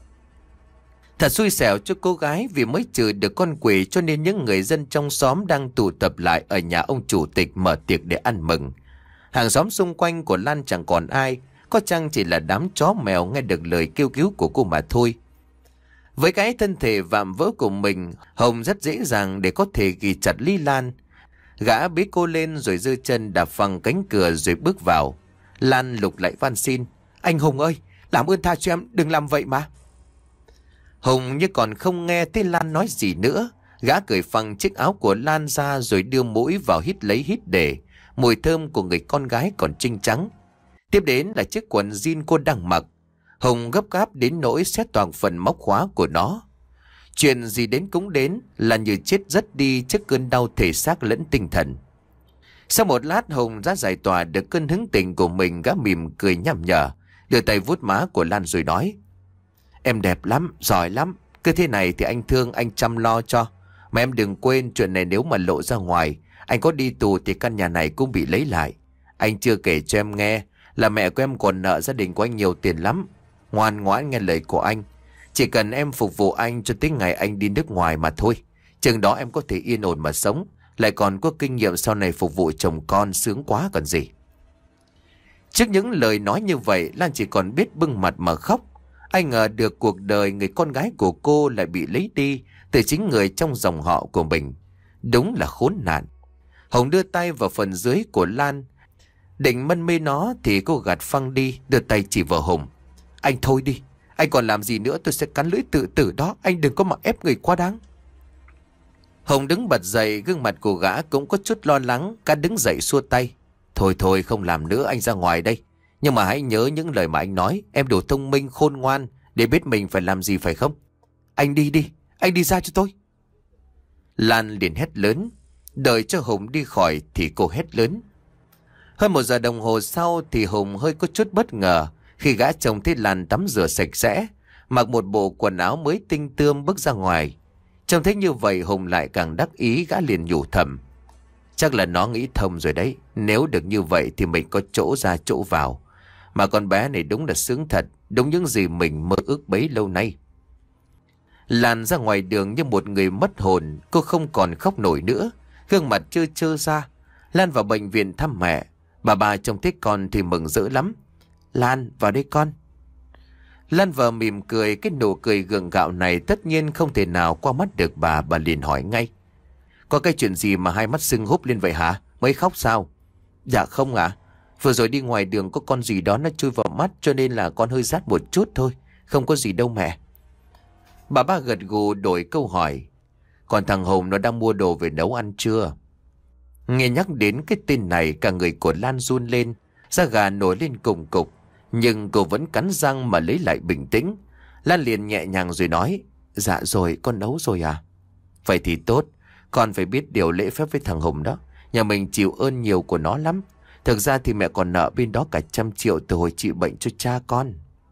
Thật xui xẻo cho cô gái, vì mới trừ được con quỷ cho nên những người dân trong xóm đang tụ tập lại ở nhà ông chủ tịch mở tiệc để ăn mừng. Hàng xóm xung quanh của Lan chẳng còn ai, có chăng chỉ là đám chó mèo nghe được lời kêu cứu của cô mà thôi. Với cái thân thể vạm vỡ của mình, Hồng rất dễ dàng để có thể ghi chặt Lý Lan. Gã bế cô lên rồi giơ chân đạp phăng cánh cửa rồi bước vào. Lan lục lại van xin: "Anh Hùng ơi, làm ơn tha cho em, đừng làm vậy mà." Hùng như còn không nghe thấy Lan nói gì nữa. Gã cởi phăng chiếc áo của Lan ra rồi đưa mũi vào hít lấy hít để. Mùi thơm của người con gái còn trinh trắng. Tiếp đến là chiếc quần jean cô đang mặc. Hùng gấp gáp đến nỗi xé toàn phần móc khóa của nó. Chuyện gì đến cũng đến, là như chết rất đi trước cơn đau thể xác lẫn tinh thần. Sau một lát Hùng đã giải tỏa được cơn hứng tình của mình, gã mỉm cười nhằm nhở, đưa tay vuốt má của Lan rồi nói: "Em đẹp lắm, giỏi lắm, cứ thế này thì anh thương anh chăm lo cho. Mà em đừng quên chuyện này nếu mà lộ ra ngoài, anh có đi tù thì căn nhà này cũng bị lấy lại. Anh chưa kể cho em nghe là mẹ của em còn nợ gia đình của anh nhiều tiền lắm. Ngoan ngoãn nghe lời của anh. Chỉ cần em phục vụ anh cho tới ngày anh đi nước ngoài mà thôi. Chừng đó em có thể yên ổn mà sống, lại còn có kinh nghiệm sau này phục vụ chồng con, sướng quá còn gì. Trước những lời nói như vậy, Lan chỉ còn biết bưng mặt mà khóc. Ai ngờ được cuộc đời người con gái của cô lại bị lấy đi từ chính người trong dòng họ của mình. Đúng là khốn nạn. Hồng đưa tay vào phần dưới của Lan, định mân mê nó thì cô gạt phăng đi, đưa tay chỉ vào Hồng. Anh thôi đi, anh còn làm gì nữa tôi sẽ cắn lưỡi tự tử đó, anh đừng có mà ép người quá đáng. Hồng đứng bật dậy, gương mặt của gã cũng có chút lo lắng, gã đứng dậy xua tay. Thôi thôi không làm nữa, anh ra ngoài đây. Nhưng mà hãy nhớ những lời mà anh nói, em đủ thông minh khôn ngoan để biết mình phải làm gì phải không? Anh đi đi, anh đi ra cho tôi. Lan liền hét lớn. Đợi cho Hùng đi khỏi thì cô hét lớn. Hơn một giờ đồng hồ sau thì Hùng hơi có chút bất ngờ khi gã trông thấy Lan tắm rửa sạch sẽ, mặc một bộ quần áo mới tinh tươm bước ra ngoài. Trông thấy như vậy Hùng lại càng đắc ý, gã liền nhủ thầm. Chắc là nó nghĩ thông rồi đấy, nếu được như vậy thì mình có chỗ ra chỗ vào. Mà con bé này đúng là sướng thật, đúng những gì mình mơ ước bấy lâu nay. Lan ra ngoài đường như một người mất hồn, cô không còn khóc nổi nữa, gương mặt trơ trơ ra. Lan vào bệnh viện thăm mẹ, bà bà trông thấy con thì mừng rỡ lắm. Lan, vào đây con. Lan vợ mỉm cười, cái nụ cười gượng gạo này tất nhiên không thể nào qua mắt được bà, bà liền hỏi ngay. Có cái chuyện gì mà hai mắt sưng húp lên vậy hả? Mới khóc sao? Dạ không ạ. À? Vừa rồi đi ngoài đường có con gì đó nó chui vào mắt cho nên là con hơi rát một chút thôi. Không có gì đâu mẹ. Bà ba gật gù đổi câu hỏi. Còn thằng Hùng nó đang mua đồ về nấu ăn chưa? Nghe nhắc đến cái tên này cả người của Lan run lên, da gà nổi lên cùng cục. Nhưng cô vẫn cắn răng mà lấy lại bình tĩnh. Lan liền nhẹ nhàng rồi nói. Dạ rồi, con nấu rồi à? Vậy thì tốt. Con phải biết điều lễ phép với thằng Hùng đó. Nhà mình chịu ơn nhiều của nó lắm. Thực ra thì mẹ còn nợ bên đó cả trăm triệu từ hồi trị bệnh cho cha con.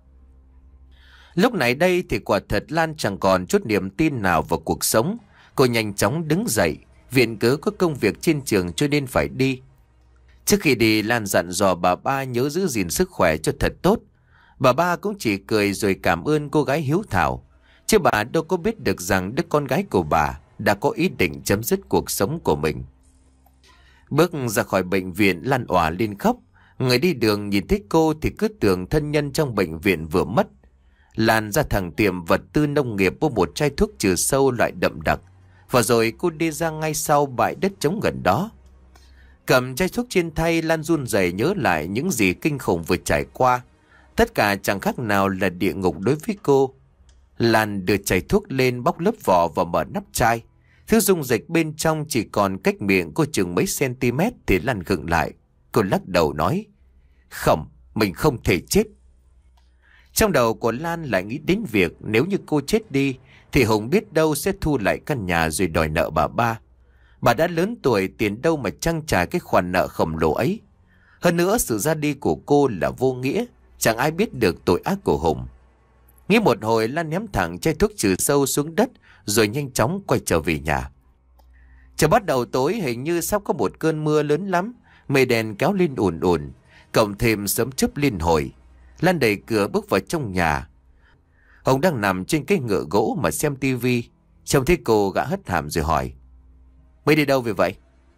Lúc này đây thì quả thật Lan chẳng còn chút niềm tin nào vào cuộc sống. Cô nhanh chóng đứng dậy, viện cớ có công việc trên trường cho nên phải đi. Trước khi đi, Lan dặn dò bà ba nhớ giữ gìn sức khỏe cho thật tốt. Bà ba cũng chỉ cười rồi cảm ơn cô gái hiếu thảo. Chứ bà đâu có biết được rằng đứa con gái của bà đã có ý định chấm dứt cuộc sống của mình. Bước ra khỏi bệnh viện, Lan òa lên khóc. Người đi đường nhìn thấy cô thì cứ tưởng thân nhân trong bệnh viện vừa mất. Lan ra thẳng tiệm vật tư nông nghiệp mua một chai thuốc trừ sâu loại đậm đặc. Và rồi cô đi ra ngay sau bãi đất trống gần đó. Cầm chai thuốc trên tay, Lan run rẩy nhớ lại những gì kinh khủng vừa trải qua. Tất cả chẳng khác nào là địa ngục đối với cô. Lan đưa chai thuốc lên, bóc lớp vỏ và mở nắp chai. Thứ dung dịch bên trong chỉ còn cách miệng cô chừng mấy cm thì Lan khựng lại. Cô lắc đầu nói. Không, mình không thể chết. Trong đầu của Lan lại nghĩ đến việc nếu như cô chết đi thì Hùng biết đâu sẽ thu lại căn nhà rồi đòi nợ bà ba. Bà đã lớn tuổi, tiền đâu mà trang trải cái khoản nợ khổng lồ ấy. Hơn nữa sự ra đi của cô là vô nghĩa, chẳng ai biết được tội ác của Hùng. Nghĩ một hồi, Lan ném thẳng chai thuốc trừ sâu xuống đất rồi nhanh chóng quay trở về nhà. Trời bắt đầu tối, hình như sắp có một cơn mưa lớn lắm. Mây đèn kéo lên ùn ùn, cộng thêm sấm chớp liên hồi. Lan đẩy cửa bước vào trong nhà. Hùng đang nằm trên cái ngựa gỗ mà xem tivi. Trông thấy cô, gã hất hàm rồi hỏi. Mới đi đâu về vậy?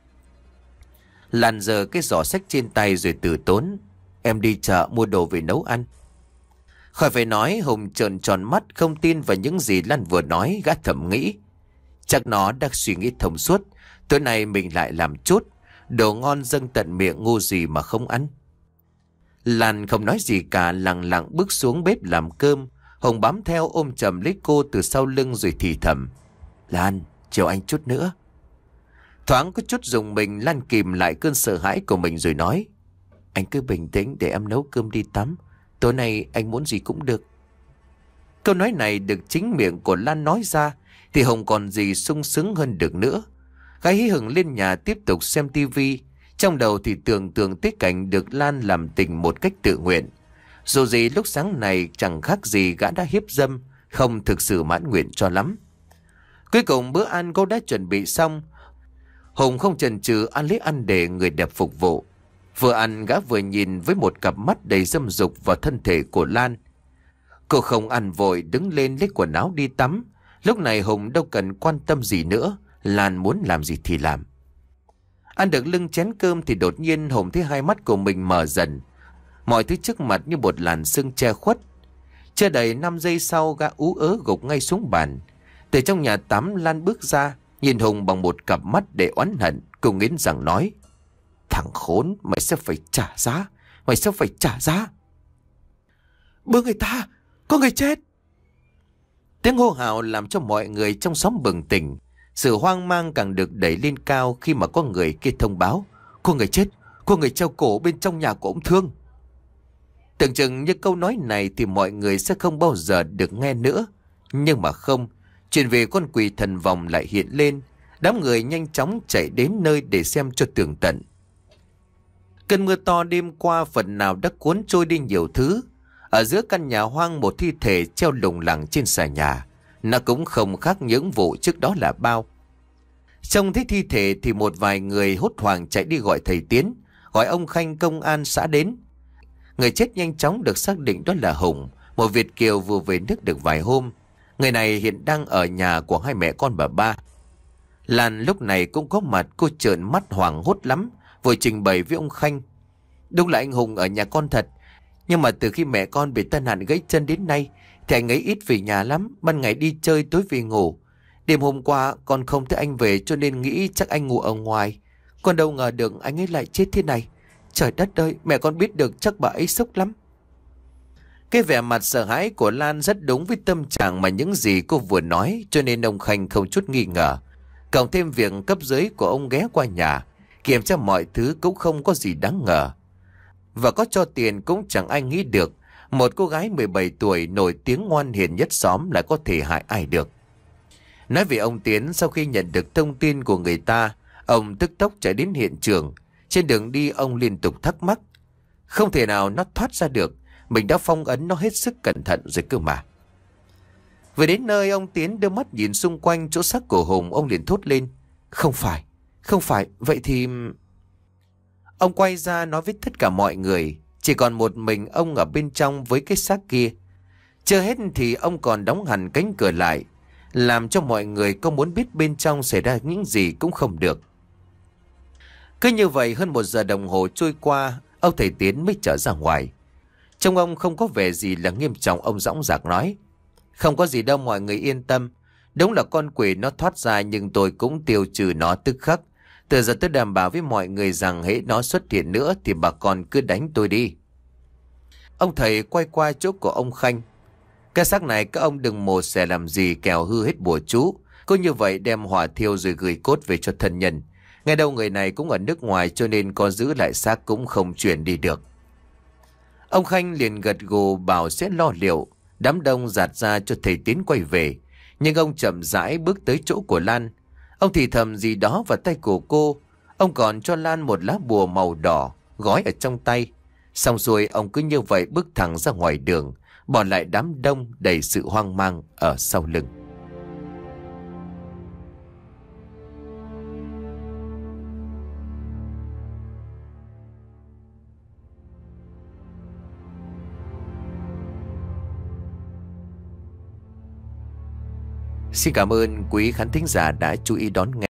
Lan giơ cái giỏ xách trên tay rồi từ tốn. Em đi chợ mua đồ về nấu ăn. Khỏi phải nói, Hùng trợn tròn mắt không tin vào những gì Lan vừa nói. Gã thầm nghĩ. Chắc nó đang suy nghĩ thông suốt. Tối nay mình lại làm chút. Đồ ngon dâng tận miệng, ngu gì mà không ăn. Lan không nói gì cả, lặng lặng bước xuống bếp làm cơm. Hùng bám theo ôm chầm lấy cô từ sau lưng rồi thì thầm. Lan, chiều anh chút nữa. Thoáng có chút dùng mình, Lan kìm lại cơn sợ hãi của mình rồi nói. Anh cứ bình tĩnh để em nấu cơm đi tắm. Tối nay anh muốn gì cũng được. Câu nói này được chính miệng của Lan nói ra thì Hùng còn gì sung sướng hơn được nữa. Gái hí hửng lên nhà tiếp tục xem tivi. Trong đầu thì tưởng tượng tới cảnh được Lan làm tình một cách tự nguyện. Dù gì lúc sáng này chẳng khác gì gã đã hiếp dâm, không thực sự mãn nguyện cho lắm. Cuối cùng bữa ăn cô đã chuẩn bị xong. Hùng không chần chừ ăn lấy ăn để người đẹp phục vụ. Vừa ăn, gã vừa nhìn với một cặp mắt đầy dâm dục vào thân thể của Lan. Cô không ăn vội đứng lên lấy quần áo đi tắm. Lúc này Hùng đâu cần quan tâm gì nữa. Lan muốn làm gì thì làm. Ăn được lưng chén cơm thì đột nhiên Hùng thấy hai mắt của mình mở dần. Mọi thứ trước mặt như một làn sương che khuất. Chưa đầy năm giây sau, gã ú ớ gục ngay xuống bàn. Từ trong nhà tắm Lan bước ra, nhìn Hùng bằng một cặp mắt để oán hận. Cô nghiến rằng nói: Thằng khốn, mày sẽ phải trả giá. Mày sẽ phải trả giá. Buông người ta, có người chết. Tiếng hô hào làm cho mọi người trong xóm bừng tỉnh. Sự hoang mang càng được đẩy lên cao khi mà có người kia thông báo: Có người chết, có người treo cổ bên trong nhà của ông Thương. Tưởng chừng như câu nói này thì mọi người sẽ không bao giờ được nghe nữa. Nhưng mà không, chuyện về con quỷ thần vòng lại hiện lên. Đám người nhanh chóng chạy đến nơi để xem cho tường tận. Cơn mưa to đêm qua phần nào đã cuốn trôi đi nhiều thứ. Ở giữa căn nhà hoang một thi thể treo lủng lẳng trên xà nhà. Nó cũng không khác những vụ trước đó là bao. Trông thấy thi thể thì một vài người hốt hoảng chạy đi gọi thầy Tiến, gọi ông Khanh công an xã đến. Người chết nhanh chóng được xác định đó là Hùng, một Việt kiều vừa về nước được vài hôm. Người này hiện đang ở nhà của hai mẹ con bà ba. Lan lúc này cũng có mặt, cô trợn mắt hoảng hốt lắm, vội trình bày với ông Khanh. Đúng là anh Hùng ở nhà con thật, nhưng mà từ khi mẹ con bị tai nạn gãy chân đến nay thì anh ấy ít về nhà lắm, ban ngày đi chơi tối về ngủ. Đêm hôm qua con không thấy anh về cho nên nghĩ chắc anh ngủ ở ngoài. Con đâu ngờ được anh ấy lại chết thế này. Trời đất ơi, mẹ con biết được chắc bà ấy sốc lắm. Cái vẻ mặt sợ hãi của Lan rất đúng với tâm trạng mà những gì cô vừa nói, cho nên ông Khanh không chút nghi ngờ. Cộng thêm việc cấp dưới của ông ghé qua nhà, kiểm tra mọi thứ cũng không có gì đáng ngờ. Và có cho tiền cũng chẳng ai nghĩ được một cô gái mười bảy tuổi nổi tiếng ngoan hiền nhất xóm lại có thể hại ai được. Nói về ông Tiến, sau khi nhận được thông tin của người ta, ông tức tốc chạy đến hiện trường. Trên đường đi ông liên tục thắc mắc, không thể nào nó thoát ra được, mình đã phong ấn nó hết sức cẩn thận rồi cơ mà. Về đến nơi, ông Tiến đưa mắt nhìn xung quanh chỗ xác của Hùng, ông liền thốt lên: Không phải, không phải, vậy thì... Ông quay ra nói với tất cả mọi người, chỉ còn một mình ông ở bên trong với cái xác kia. Chưa hết thì ông còn đóng hẳn cánh cửa lại, làm cho mọi người có muốn biết bên trong xảy ra những gì cũng không được. Cứ như vậy hơn một giờ đồng hồ trôi qua, ông thầy Tiến mới trở ra ngoài. Trông ông không có vẻ gì là nghiêm trọng, ông dõng dạc nói: Không có gì đâu, mọi người yên tâm. Đúng là con quỷ nó thoát ra, nhưng tôi cũng tiêu trừ nó tức khắc. Từ giờ tôi đảm bảo với mọi người rằng hễ nó xuất hiện nữa thì bà con cứ đánh tôi đi. Ông thầy quay qua chỗ của ông Khanh: Cái xác này các ông đừng mổ xẻ làm gì kẻo hư hết bùa chú. Cứ như vậy đem hỏa thiêu rồi gửi cốt về cho thân nhân. Nghe đâu người này cũng ở nước ngoài cho nên có giữ lại xác cũng không chuyển đi được. Ông Khanh liền gật gù bảo sẽ lo liệu. Đám đông dạt ra cho thầy Tiến quay về. Nhưng ông chậm rãi bước tới chỗ của Lan. Ông thì thầm gì đó vào tay của cô. Ông còn cho Lan một lá bùa màu đỏ gói ở trong tay. Xong rồi ông cứ như vậy bước thẳng ra ngoài đường, bỏ lại đám đông đầy sự hoang mang ở sau lưng. Xin cảm ơn quý khán thính giả đã chú ý đón nghe.